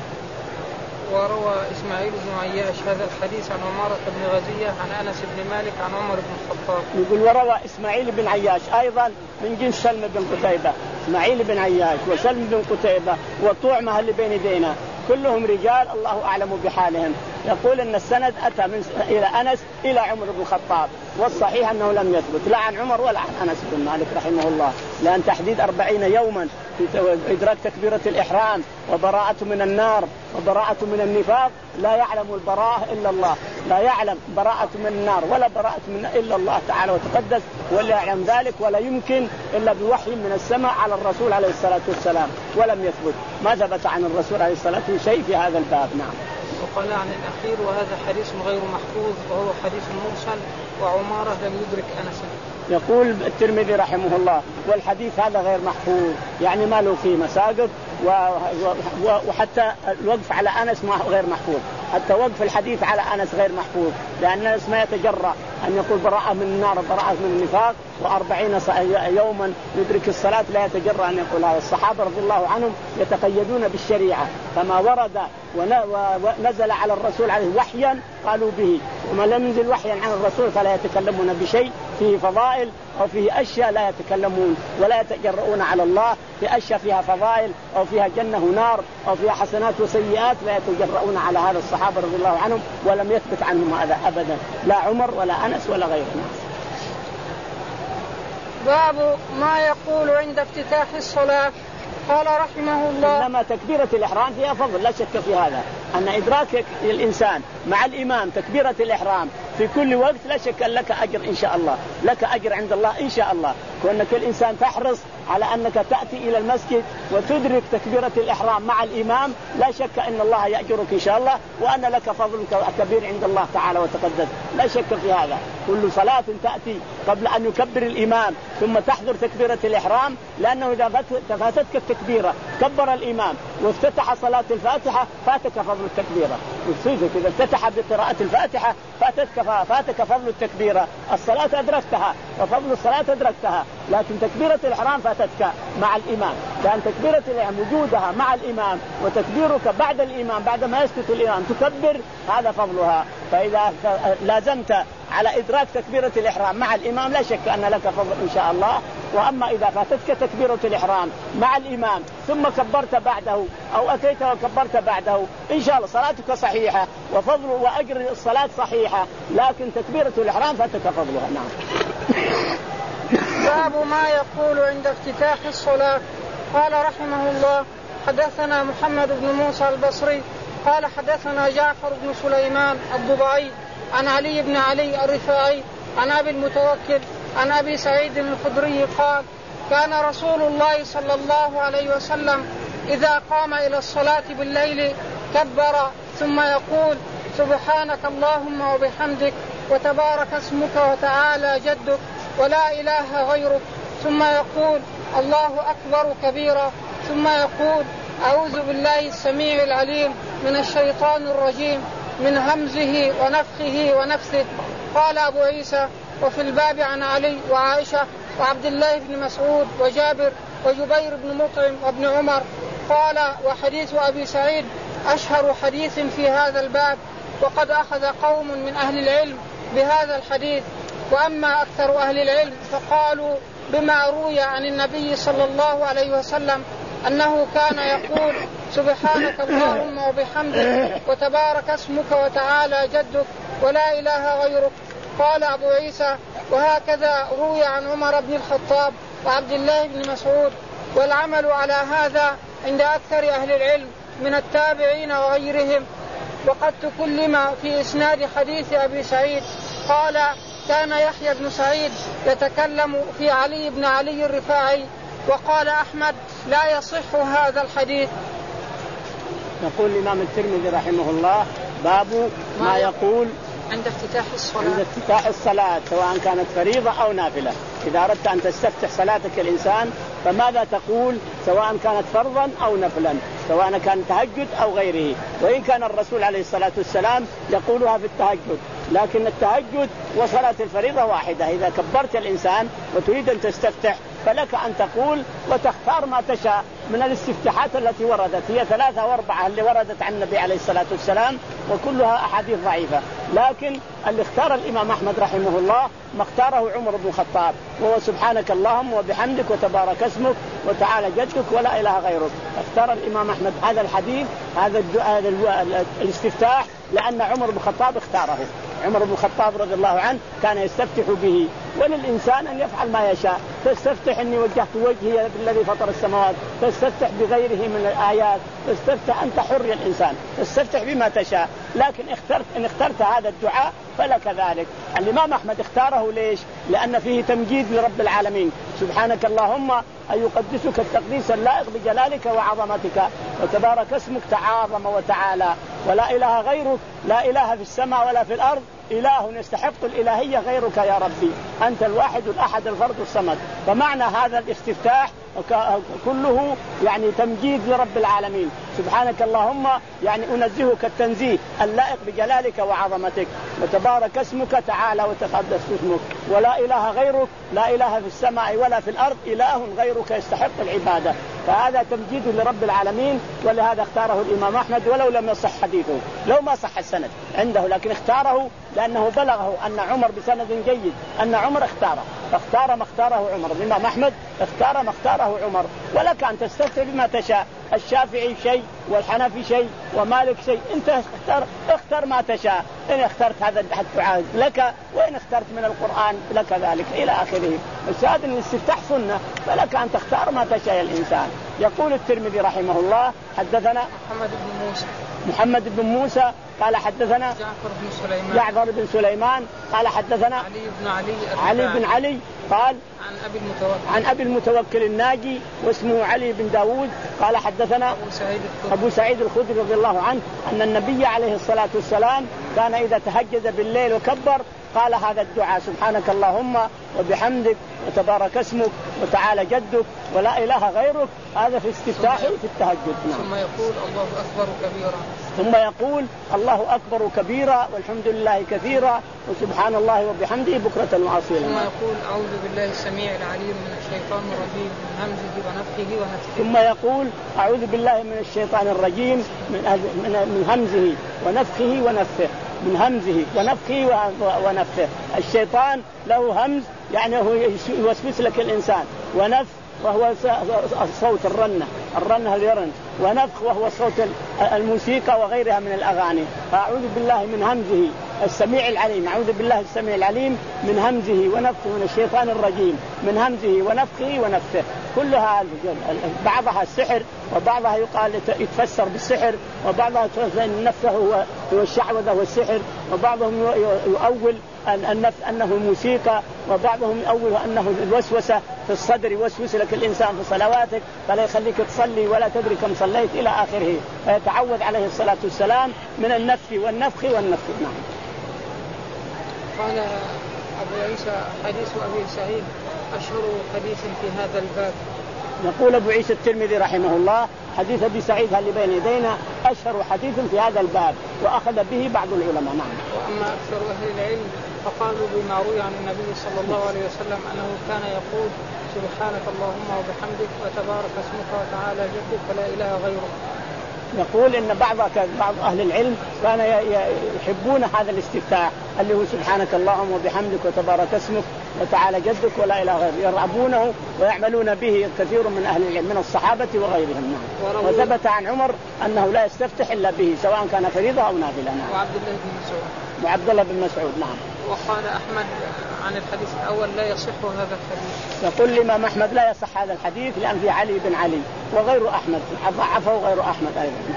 وروى إسماعيل بن عياش هذا الحديث عن عمارة بن غزية عن أنس بن مالك عن عمر بن الخطاب. يقول وروى إسماعيل بن عياش أيضا من جنس سلم بن قتيبة، إسماعيل بن عياش وسلم بن قتيبة وطعمة اللي بين يدينا كلهم رجال الله أعلم بحالهم. يقول أن السند أتى من إلى أنس إلى عمر بن الخطاب، والصحيح أنه لم يثبت لا عن عمر ولا عن أنس بن مالك رحمه الله، لأن تحديد أربعين يوما في إدراك تكبيرة الإحرام وبراءة من النار وبراءة من النفاق لا يعلم البراءة إلا الله، لا يعلم براءة من النار ولا براءة من إلا الله تعالى وتقدس، ولا يعلم ذلك ولا يمكن إلا بوحي من السماء على الرسول عليه الصلاة والسلام، ولم يثبت ما ثبت عن الرسول عليه الصلاة والسلام شيء في هذا الباب. نعم. وقال عن الأخير وهذا حديث غير محفوظ وهو حديث مرسل وعمارة لم يدرك أنسا. يقول الترمذي رحمه الله والحديث هذا غير محفوظ، يعني ما له فيه مساقط، وحتى الوقف على أنس ما غير محفوظ، حتى وقف الحديث على أنس غير محفوظ، لأن أنس ما يتجرأ أن يقول براءة من النار وبراءة من النفاق وأربعين يوما يدرك الصلاة، لا يتجرأ أن يقول هذا. الصحابة رضي الله عنهم يتقيدون بالشريعة، فما ورد ونزل على الرسول عليه وحيا قالوا به، وما لم ينزل وحيا عن الرسول فلا يتكلمون بشيء فيه فضائل أو فيه أشياء لا يتكلمون ولا يتجرؤون على الله في أشياء فيها فضائل أو فيها جنة ونار أو فيها حسنات وسيئات، لا يتجرؤون على هذا الصحابة رضي الله عنهم، ولم يثبت عنهم هذا أبدا، لا عمر ولا أنس ولا غيرهم. باب ما يقول عند افتتاح الصلاة. قال رحمه الله إنما تكبيرة الإحرام فيها فضل لا شك في هذا، أن إدراك الإنسان مع الإمام تكبيرة الإحرام في كل وقت لا شك أن لك أجر إن شاء الله، لك أجر عند الله إن شاء الله، وأنك الإنسان تحرص على أنك تأتي إلى المسجد وتدرك تكبيرة الإحرام مع الإمام، لا شك أن الله يأجرك إن شاء الله، وأن لك فضل كبير عند الله تعالى وتقدس، لا شك في هذا. كل صلاة تأتي قبل أن يكبر الإمام ثم تحضر تكبيرة الإحرام، لأنه إذا فاتتك التكبيرة كبر الإمام وافتتح صلاة الفاتحة فاتك فضل التكبيرة، وصيفك إذا افتتح بقراءة الفاتحة فاتك فاتك فضل التكبيرة، الصلاة أدركتها وفضل الصلاة أدركتها، لكن تكبيرة الإحرام فاتتك مع الإمام، لأن تكبيرة الإحرام وجودها مع الإمام وتكبيرك بعد الإمام بعد ما يسكت الإمام تكبر هذا فضلها. فإذا لازمت على إدراك تكبيرة الإحرام مع الإمام لا شك أن لك فضل إن شاء الله. وأما إذا فاتتك تكبيرة الإحرام مع الإمام ثم كبرت بعده أو أتيت وكبرت بعده إن شاء الله صلاتك صحيحة وفضل وأجر الصلاة صحيحة، لكن تكبيرة الإحرام فاتك فضلها. نعم. باب ما يقول عند افتتاح الصلاة. قال رحمه الله حدثنا محمد بن موسى البصري قال حدثنا جعفر بن سليمان الضبعي عن علي بن علي الرفاعي عن أبي المتوكل عن أبي سعيد الخدري قال كان رسول الله صلى الله عليه وسلم إذا قام إلى الصلاة بالليل كبر ثم يقول سبحانك اللهم وبحمدك وتبارك اسمك وتعالى جدك ولا إله غيرك ثم يقول الله أكبر كبيرا ثم يقول أعوذ بالله السميع العليم من الشيطان الرجيم من همزه ونفخه ونفثه. قال أبو عيسى وفي الباب عن علي وعائشة وعبد الله بن مسعود وجابر وجبير بن مطعم وابن عمر. قال وحديث أبي سعيد أشهر حديث في هذا الباب وقد أخذ قوم من أهل العلم بهذا الحديث. وأما أكثر أهل العلم فقالوا بما روي عن النبي صلى الله عليه وسلم أنه كان يقول سبحانك اللهم وبحمدك وتبارك اسمك وتعالى جدك ولا إله غيرك. قال أبو عيسى وهكذا روي عن عمر بن الخطاب وعبد الله بن مسعود والعمل على هذا عند أكثر أهل العلم من التابعين وغيرهم. وقد تكلم في إسناد حديث أبي سعيد قال كان يحيى بن سعيد يتكلم في علي بن علي الرفاعي. وقال أحمد لا يصح هذا الحديث. يقول الإمام الترمذي رحمه الله باب ما يقول عند افتتاح الصلاة عند افتتاح الصلاة سواء كانت فريضة أو نافلة. إذا أردت أن تستفتح صلاتك الإنسان فماذا تقول سواء كانت فرضا أو نفلا سواء كان تهجد أو غيره. وإن كان الرسول عليه الصلاة والسلام يقولها في التهجد لكن التهجد وصلاة الفريضة واحدة. إذا كبرت الإنسان وتريد أن تستفتح فلك أن تقول وتختار ما تشاء من الاستفتاحات التي وردت. هي ثلاثة واربعة اللي وردت عن النبي عليه الصلاة والسلام وكلها أحاديث ضعيفة. لكن اللي اختار الإمام أحمد رحمه الله ما اختاره عمر بن الخطاب وهو سبحانك اللهم وبحمدك وتبارك اسمك وتعالى جدك ولا إله غيرك. اختار الإمام أحمد هذا الحديث هذا الاستفتاح لأن عمر بن الخطاب اختاره. عمر بن الخطاب رضي الله عنه كان يستفتح به. وللإنسان أن يفعل ما يشاء. تستفتح إني وجهت وجهي بالذي فطر السماوات تستفتح بغيره من الآيات تستفتح أنت حر الإنسان تستفتح بما تشاء. لكن اخترت إن اخترت هذا الدعاء فلك ذلك. الإمام أحمد اختاره ليش؟ لأن فيه تمجيد لرب العالمين سبحانك اللهم أن يقدسك التقديس اللائق بجلالك وعظمتك وتبارك اسمك تعاظم وتعالى ولا إله غيرك لا إله في السماء ولا في الأرض إله يستحق الإلهية غيرك يا ربي أنت الواحد الأحد الفرد الصمد. فمعنى هذا الاستفتاح كله يعني تمجيد لرب العالمين سبحانك اللهم يعني أنزهك التنزيه اللائق بجلالك وعظمتك وتبارك اسمك تعالى وتقدس اسمك ولا إله غيرك لا إله في السماء ولا في الأرض إله غيرك يستحق العبادة. فهذا تمجيد لرب العالمين ولهذا اختاره الإمام أحمد ولو لم يصح حديثه لو ما صح السند عنده لكن اختاره لأنه بلغه أن عمر بسند جيد أن عمر اختاره فاختار ما اختاره عمر. الإمام أحمد اختار ما اختاره عمر. ولك أن تستفتح بما تشاء. الشافعي شيء والحنفي شيء ومالك شيء أنت اختار اختار ما تشاء. إن اخترت هذا الدعاء لك وإن اخترت من القرآن لك ذلك إلى آخره. الشاهد أن الاستفتاح سنة فلك أن تختار ما تشاء الإنسان. يقول الترمذي رحمه الله حدثنا محمد بن موسى محمد بن موسى قال حدثنا جعفر بن سليمان جعفر بن سليمان قال حدثنا علي بن علي علي بن علي قال عن أبي المتوكل عن أبي المتوكل الناجي واسمه علي بن داود قال حدثنا أبو سعيد الخدري, أبو سعيد الخدري رضي الله عنه أن النبي عليه الصلاة والسلام كان إذا تهجد بالليل وكبر قال هذا الدعاء سبحانك اللهم وبحمدك وتبارك اسمك وتعالى جدك ولا إله غيرك. هذا في استفتاحه في التهجد. ثم يقول الله أكبر كبيرا ثم يقول الله أكبر كبيرا والحمد لله كثيرا وسبحان الله وبحمده بكرة وأصيلا. ثم يقول أعوذ بالله السميع العليم من الشيطان الرجيم من همزه ونفخه ونفثه. ثم يقول أعوذ بالله من الشيطان الرجيم من من همزه ونفخه ونفثه من همزه ونفخه ونفثه. الشيطان له همز يعني هو يوسوس لك الإنسان ونفخ وهو صوت الرنة الرنة اليرن ونفخ وهو صوت الموسيقى وغيرها من الأغاني. فأعوذ بالله من همزه السميع العليم أعوذ بالله السميع العليم من همزه ونفخه من الشيطان الرجيم من همزه ونفخه ونفثه. كلها بعضها السحر وبعضها يقال يتفسر بالسحر وبعضها النفخ هو الشعوذة والسحر وبعضهم يؤول النفس أنه موسيقى، وبعضهم يؤول أنه الوسوسة في الصدر، يوسوس لك الإنسان في صلواتك فلا يخليك تصلي ولا تدري كم صليت إلى آخره. فيتعوذ عليه الصلاة والسلام من النفس والنفخ والنفخ. نعم. قال أبو عيسى حديث أبي سعيد أشهر حديث في هذا الباب. يقول أبو عيسى الترمذي رحمه الله حديث أبي سعيد اللي بين يدينا أشهر حديث في هذا الباب، وأخذ به بعض العلماء. نعم. وأما أكثر أهل العلم فقالوا بما روي عن النبي صلى الله عليه وسلم أنه كان يقول سبحانك اللهم وبحمدك وتبارك اسمك وتعالى جدك ولا إله غيرك. يقول إن بعض بعض أهل العلم كان يحبون هذا الاستفتاح اللي هو سبحانك اللهم وبحمدك وتبارك اسمك وتعالى جدك ولا إله غيرك، يرغبونه ويعملون به كثير من أهل العلم من الصحابة وغيرهم. نعم. وثبت عن عمر أنه لا يستفتح إلا به سواء كان فريضة أو نافلة. نعم. وعبد الله بن مسعود وعبد الله بن مسعود. نعم. وقال أحمد عن الحديث الأول لا يصح هذا الحديث. يقول الإمام أحمد لا يصح هذا الحديث لأن في علي بن علي وغير أحمد ضعفه غير أحمد أيضا.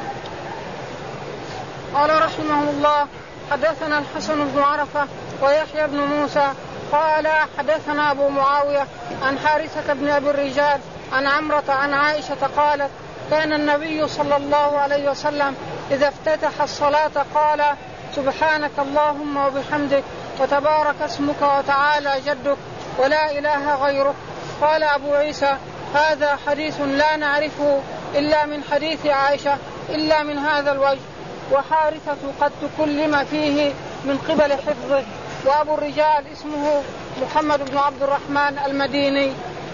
قال رحمه الله حدثنا الحسن بن عرفة ويحيى بن موسى قال حدثنا أبو معاوية عن حارثة بن أبي الرجال عن عمرة عن عائشة قالت كان النبي صلى الله عليه وسلم إذا افتتح الصلاة قال سبحانك اللهم وبحمدك وتبارك اسمك وتعالى جدك ولا إله غيرك. قال أبو عيسى هذا حديث لا نعرفه إلا من حديث عائشة إلا من هذا الوجه، وحارثة قد تكلم فيه من قبل حفظه، وأبو الرجال اسمه محمد بن عبد الرحمن المديني.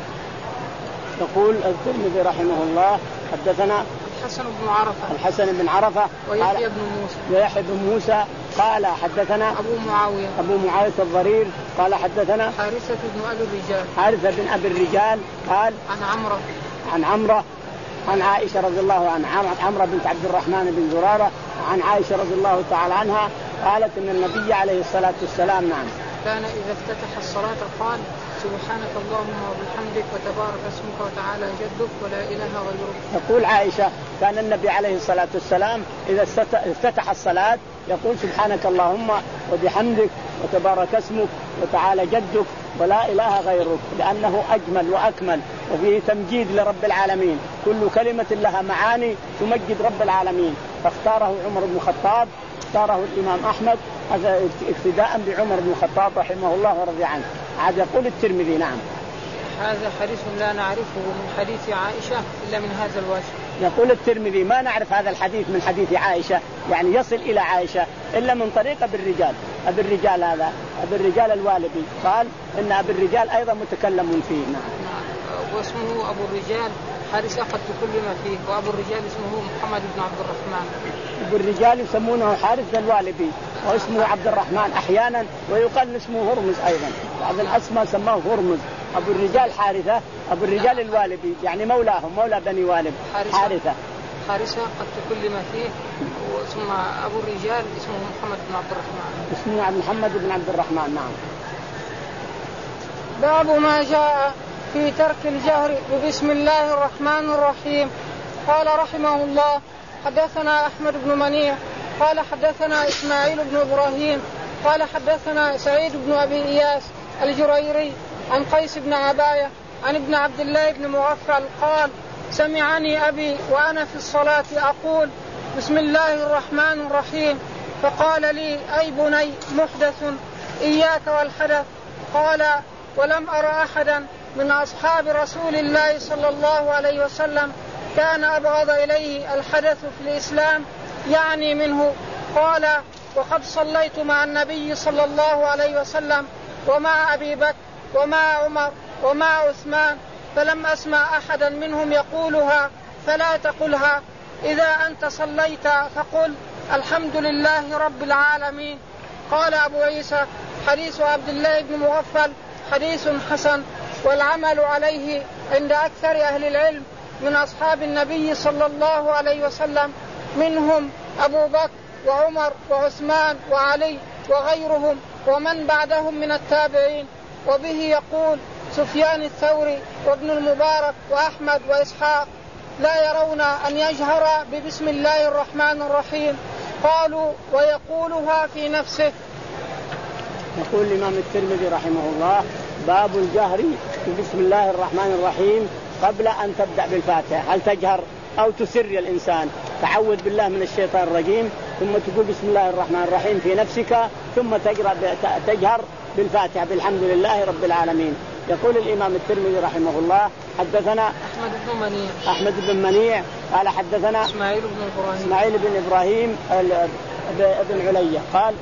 يقول الترمذي رحمه الله حدثنا الحسن بن عرفة الحسن بن عرفة ويحيى بن موسى ويحيى بن موسى قال حدثنا أبو معاوية أبو معاوية الضرير قال حدثنا حارثة بن أبي الرجال حارثة بن أبي الرجال قال عن عمرة عن عمرة عن عائشة رضي الله عنها عمرة بنت عبد الرحمن بن زرارة عن عائشة رضي الله تعالى عنها قالت إن النبي عليه الصلاة والسلام نعم كان إذا افتتح الصلاة قال سبحانك اللهم وبحمدك وتبارك اسمك وتعالى جدك ولا إله غيرك. تقول عائشة كان النبي عليه الصلاة والسلام إذا افتتح الصلاة يقول سبحانك اللهم وبحمدك وتبارك اسمك وتعالى جدك ولا إله غيرك، لأنه أجمل وأكمل وفيه تمجيد لرب العالمين، كل كلمة لها معاني تمجد رب العالمين، فاختاره عمر بن الخطاب اختاره الإمام أحمد هذا اقتداء بعمر بن الخطاب رحمه الله ورضي عنه. عاد يقول الترمذي نعم هذا حديث لا نعرفه من حديث عائشة إلا من هذا الوجه. يقول الترمذي ما نعرف هذا الحديث من حديث عائشة يعني يصل إلى عائشة إلا من طريق أبي الرجال. أبي الرجال هذا أبي الرجال الوالبي قال إن أبي الرجال أيضا متكلم فيه. نعم. واسمه أبو الرجال حارثة قد تكلم فيه، وأبو الرجال اسمه محمد بن عبد الرحمن. أبو الرجال يسمونه حارث الوالبي واسمه عبد الرحمن أحيانا ويقال اسمه هرمز أيضا، بعض الأسماء سماه هرمز. أبو الرجال حارثة أبو الرجال الوالبي يعني مولاهم مولى بني والب حارثة حارثة قد تكلم فيه، ثم أبو الرجال اسمه محمد بن عبد الرحمن اسمه محمد بن عبد الرحمن. نعم. باب ما جاء في ترك الجهر ببسم الله الرحمن الرحيم. قال رحمه الله حدثنا أحمد بن منيع قال حدثنا إسماعيل بن إبراهيم قال حدثنا سعيد بن أبي إياس الجريري عن قيس بن عباية عن ابن عبد الله بن مغفل قال سمعني أبي وأنا في الصلاة أقول بسم الله الرحمن الرحيم، فقال لي أي بني محدث إياك والحدث. قال ولم أرى أحدا من أصحاب رسول الله صلى الله عليه وسلم كان أبغض إليه الحدث في الإسلام يعني منه. قال وقد صليت مع النبي صلى الله عليه وسلم ومع أبي بكر ومع عمر ومع عثمان فلم أسمع أحدا منهم يقولها، فلا تقلها. إذا أنت صليت فقل الحمد لله رب العالمين. قال أبو عيسى حديث عبد الله بن مغفل حديث حسن، والعمل عليه عند أكثر أهل العلم من أصحاب النبي صلى الله عليه وسلم، منهم أبو بكر وعمر وعثمان وعلي وغيرهم ومن بعدهم من التابعين. وبه يقول سفيان الثوري وابن المبارك وأحمد وإسحاق لا يرون أن يجهر ببسم الله الرحمن الرحيم، قالوا ويقولها في نفسه. يقول الإمام الترمذي رحمه الله: باب الجهر بسم الله الرحمن الرحيم قبل أن تبدأ بالفاتحة. هل تجهر أو تسر الإنسان؟ تعوذ بالله من الشيطان الرجيم ثم تقول بسم الله الرحمن الرحيم في نفسك ثم تجهر بالفاتحة بالحمد لله رب العالمين. يقول الإمام الترمذي رحمه الله: حدثنا أحمد بن منيع أحمد بن منيع قال حدثنا إسماعيل بن إبراهيم إسماعيل بن إبراهيم بن علية قال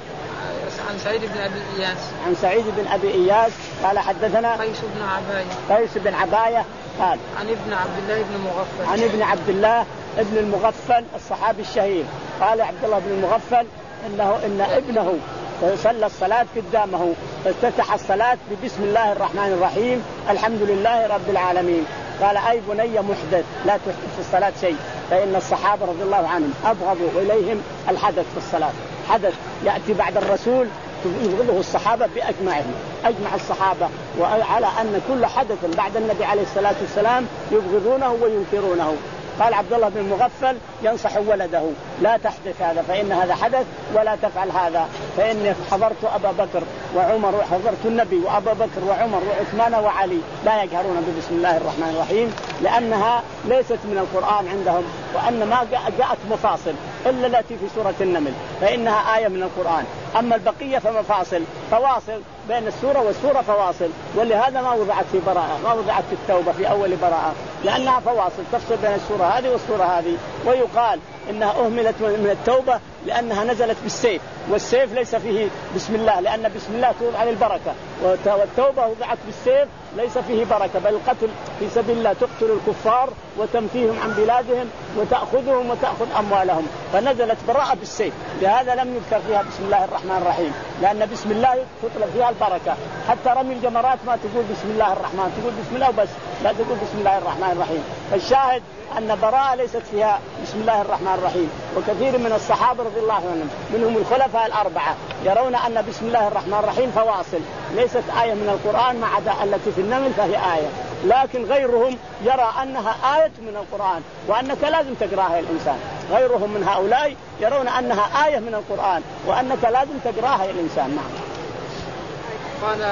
عن سعيد بن أبي إياس عن سعيد بن أبي إياس قال حدثنا قيس بن عباية قيس بن عباية قال عن ابن عبد الله بن مغفل عن ابن عبد الله ابن المغفل الصحابي الشهير. قال عبد الله بن المغفل إنه إن ابنه صلى الصلاة قدامه فافتتح الصلاة ببسم الله الرحمن الرحيم الحمد لله رب العالمين. قال: أي بني محدث لا تحدث في الصلاة شيء، فإن الصحابة رضي الله عنهم أبغضوا إليهم الحدث في الصلاة. حدث يأتي بعد الرسول يبغضه الصحابة بأجمعهم، أجمع الصحابة وعلى أن كل حدث بعد النبي عليه الصلاة والسلام يبغضونه وينكرونه. قال عبد الله بن المغفل ينصح ولده: لا تحدث هذا فإن هذا حدث ولا تفعل هذا، فإني حضرت أبا بكر وعمر وحضرت النبي وأبا بكر وعمر وعثمان وعلي لا يجهرون ببسم الله الرحمن الرحيم لأنها ليست من القرآن عندهم، وأن ما جاءت مفاصل إلا التي في سورة النمل فإنها آية من القرآن، أما البقية فمفاصل فواصل بين السورة والسورة فواصل، ولهذا ما وضعت في براءة، ما وضعت في التوبة في أول براءة لأنها فواصل تفصل بين السورة هذه والسورة هذه. ويقال إنها أهملت من التوبة لأنها نزلت بالسيف، والسيف ليس فيه بسم الله لأن بسم الله توضع للبركة، والتوبة وضعت بالسيف ليس فيه بركة بل القتل في سبيل الله، تقتل الكفار وتنفيهم عن بلادهم وتأخذهم وتأخذ أموالهم، فنزلت براءة بالسيف، لهذا لم يذكر فيها بسم الله الرحمن الرحيم لأن بسم الله تطلب فيها البركة. حتى رمي الجمرات ما تقول بسم الله الرحمن، تقول بسم الله وبس، لا تقول بسم الله الرحمن الرحيم. فالشاهد أن براءة ليست فيها بسم الله الرحمن الرحيم. وكثير من الصحابة رضي الله عنهم منهم الخلفاء الأربعة يرون أن بسم الله الرحمن الرحيم فواصل ليست آية من القرآن ما عدا التي في النمل فهي آية، لكن غيرهم يرى أنها آية من القرآن وأنك لازم تقراها الإنسان. غيرهم من هؤلاء يرون أنها آية من القرآن وأنك لازم تقراها الإنسان. نعم. قال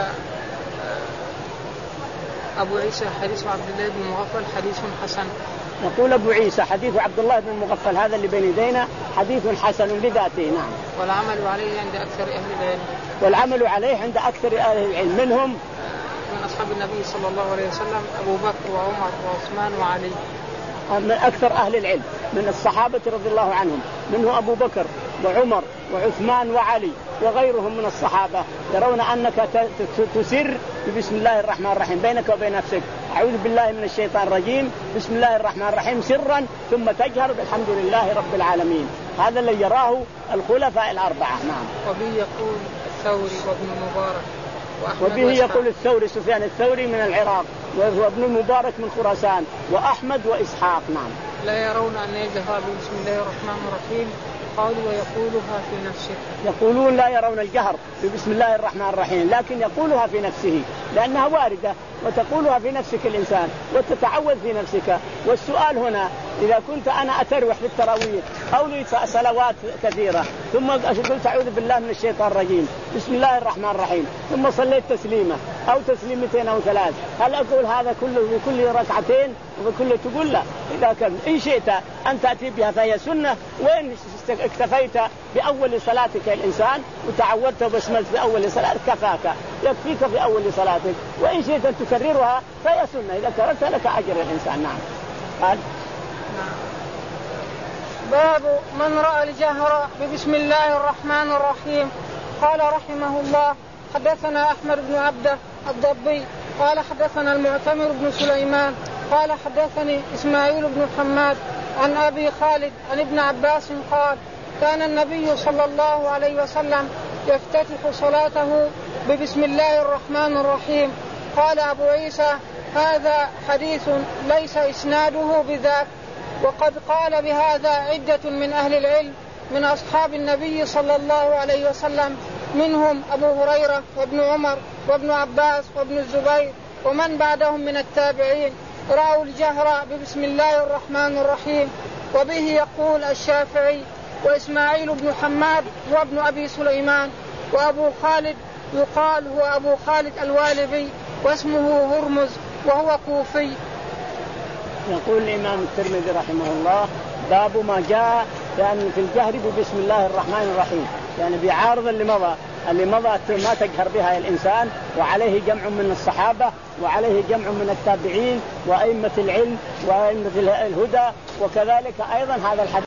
أبو عيسى حديث عبد الله بن مغفل حديث حسن. يقول أبو عيسى حديث عبد الله بن مغفل هذا اللي بين يدينا حديث حسن لذاته. نعم. والعمل عليه عند أكثر أهل العلم. والعمل عليه عند أكثر أهل العلم منهم من أصحاب النبي صلى الله عليه وسلم أبو بكر وعمر وعثمان وعلي. من أكثر أهل العلم من الصحابة رضي الله عنهم منه أبو بكر وعمر وعثمان وعلي وغيرهم من الصحابة يرون أنك تسر بسم الله الرحمن الرحيم بينك وبين نفسك، أعوذ بالله من الشيطان الرجيم بسم الله الرحمن الرحيم سرا ثم تجهر بالحمد لله رب العالمين. هذا اللي يراه الخلفاء الأربعة. نعم. وبه يقول الثوري وابن المبارك وبه يقول الثوري سفيان الثوري من العراق وابن المبارك من خراسان وأحمد وإسحاق. نعم. لا يرون أن يجهر بسم الله الرحمن الرحيم قالوا ويقولها في نفسه. يقولون لا يرون الجهر بسم الله الرحمن الرحيم لكن يقولها في نفسه لأنها واردة وتقولها في نفسك الإنسان وتتعوذ في نفسك. والسؤال هنا إذا كنت أنا أتروح في التراويح أو لي صلوات كثيرة ثم قلت أعوذ بالله من الشيطان الرجيم بسم الله الرحمن الرحيم ثم صليت تسليمة أو تسليمتين أو ثلاث، هل أقول هذا كله بكل ركعتين وبكل؟ تقول لا. إذا كان إن شئت أن تأتي بها فهي سنة، وإن اكتفيت بأول صلاتك الإنسان وتعودت بسملت في أول صلاتك كفاك يكفيك في أول صلاتك، وإن شئت أن تكررها فهي سنة إذا كررت لك أجر الإنسان. نعم. قال باب من رأى الجهر ببسم الله الرحمن الرحيم. قال رحمه الله حدثنا أحمد بن عبده الضبي قال حدثنا المعتمر بن سليمان قال حدثني إسماعيل بن حماد عن أبي خالد عن ابن عباس قال كان النبي صلى الله عليه وسلم يفتتح صلاته ببسم الله الرحمن الرحيم. قال أبو عيسى هذا حديث ليس إسناده بذاك، وقد قال بهذا عدة من أهل العلم من أصحاب النبي صلى الله عليه وسلم منهم أبو هريرة وابن عمر وابن عباس وابن الزبير ومن بعدهم من التابعين رأوا الجهر ببسم الله الرحمن الرحيم. وبه يقول الشافعي وإسماعيل بن حماد وابن أبي سليمان وأبو خالد يقال هو أبو خالد الوالبي واسمه هرمز وهو كوفي. يقول الإمام الترمذي رحمه الله باب ما جاء يعني في الجهر بسم الله الرحمن الرحيم، يعني بيعارض اللي مضى اللي مضى ما تجهر بها الإنسان، وعليه جمع من الصحابة وعليه جمع من التابعين وأئمة العلم وأئمة الهدى، وكذلك أيضا هذا الحديث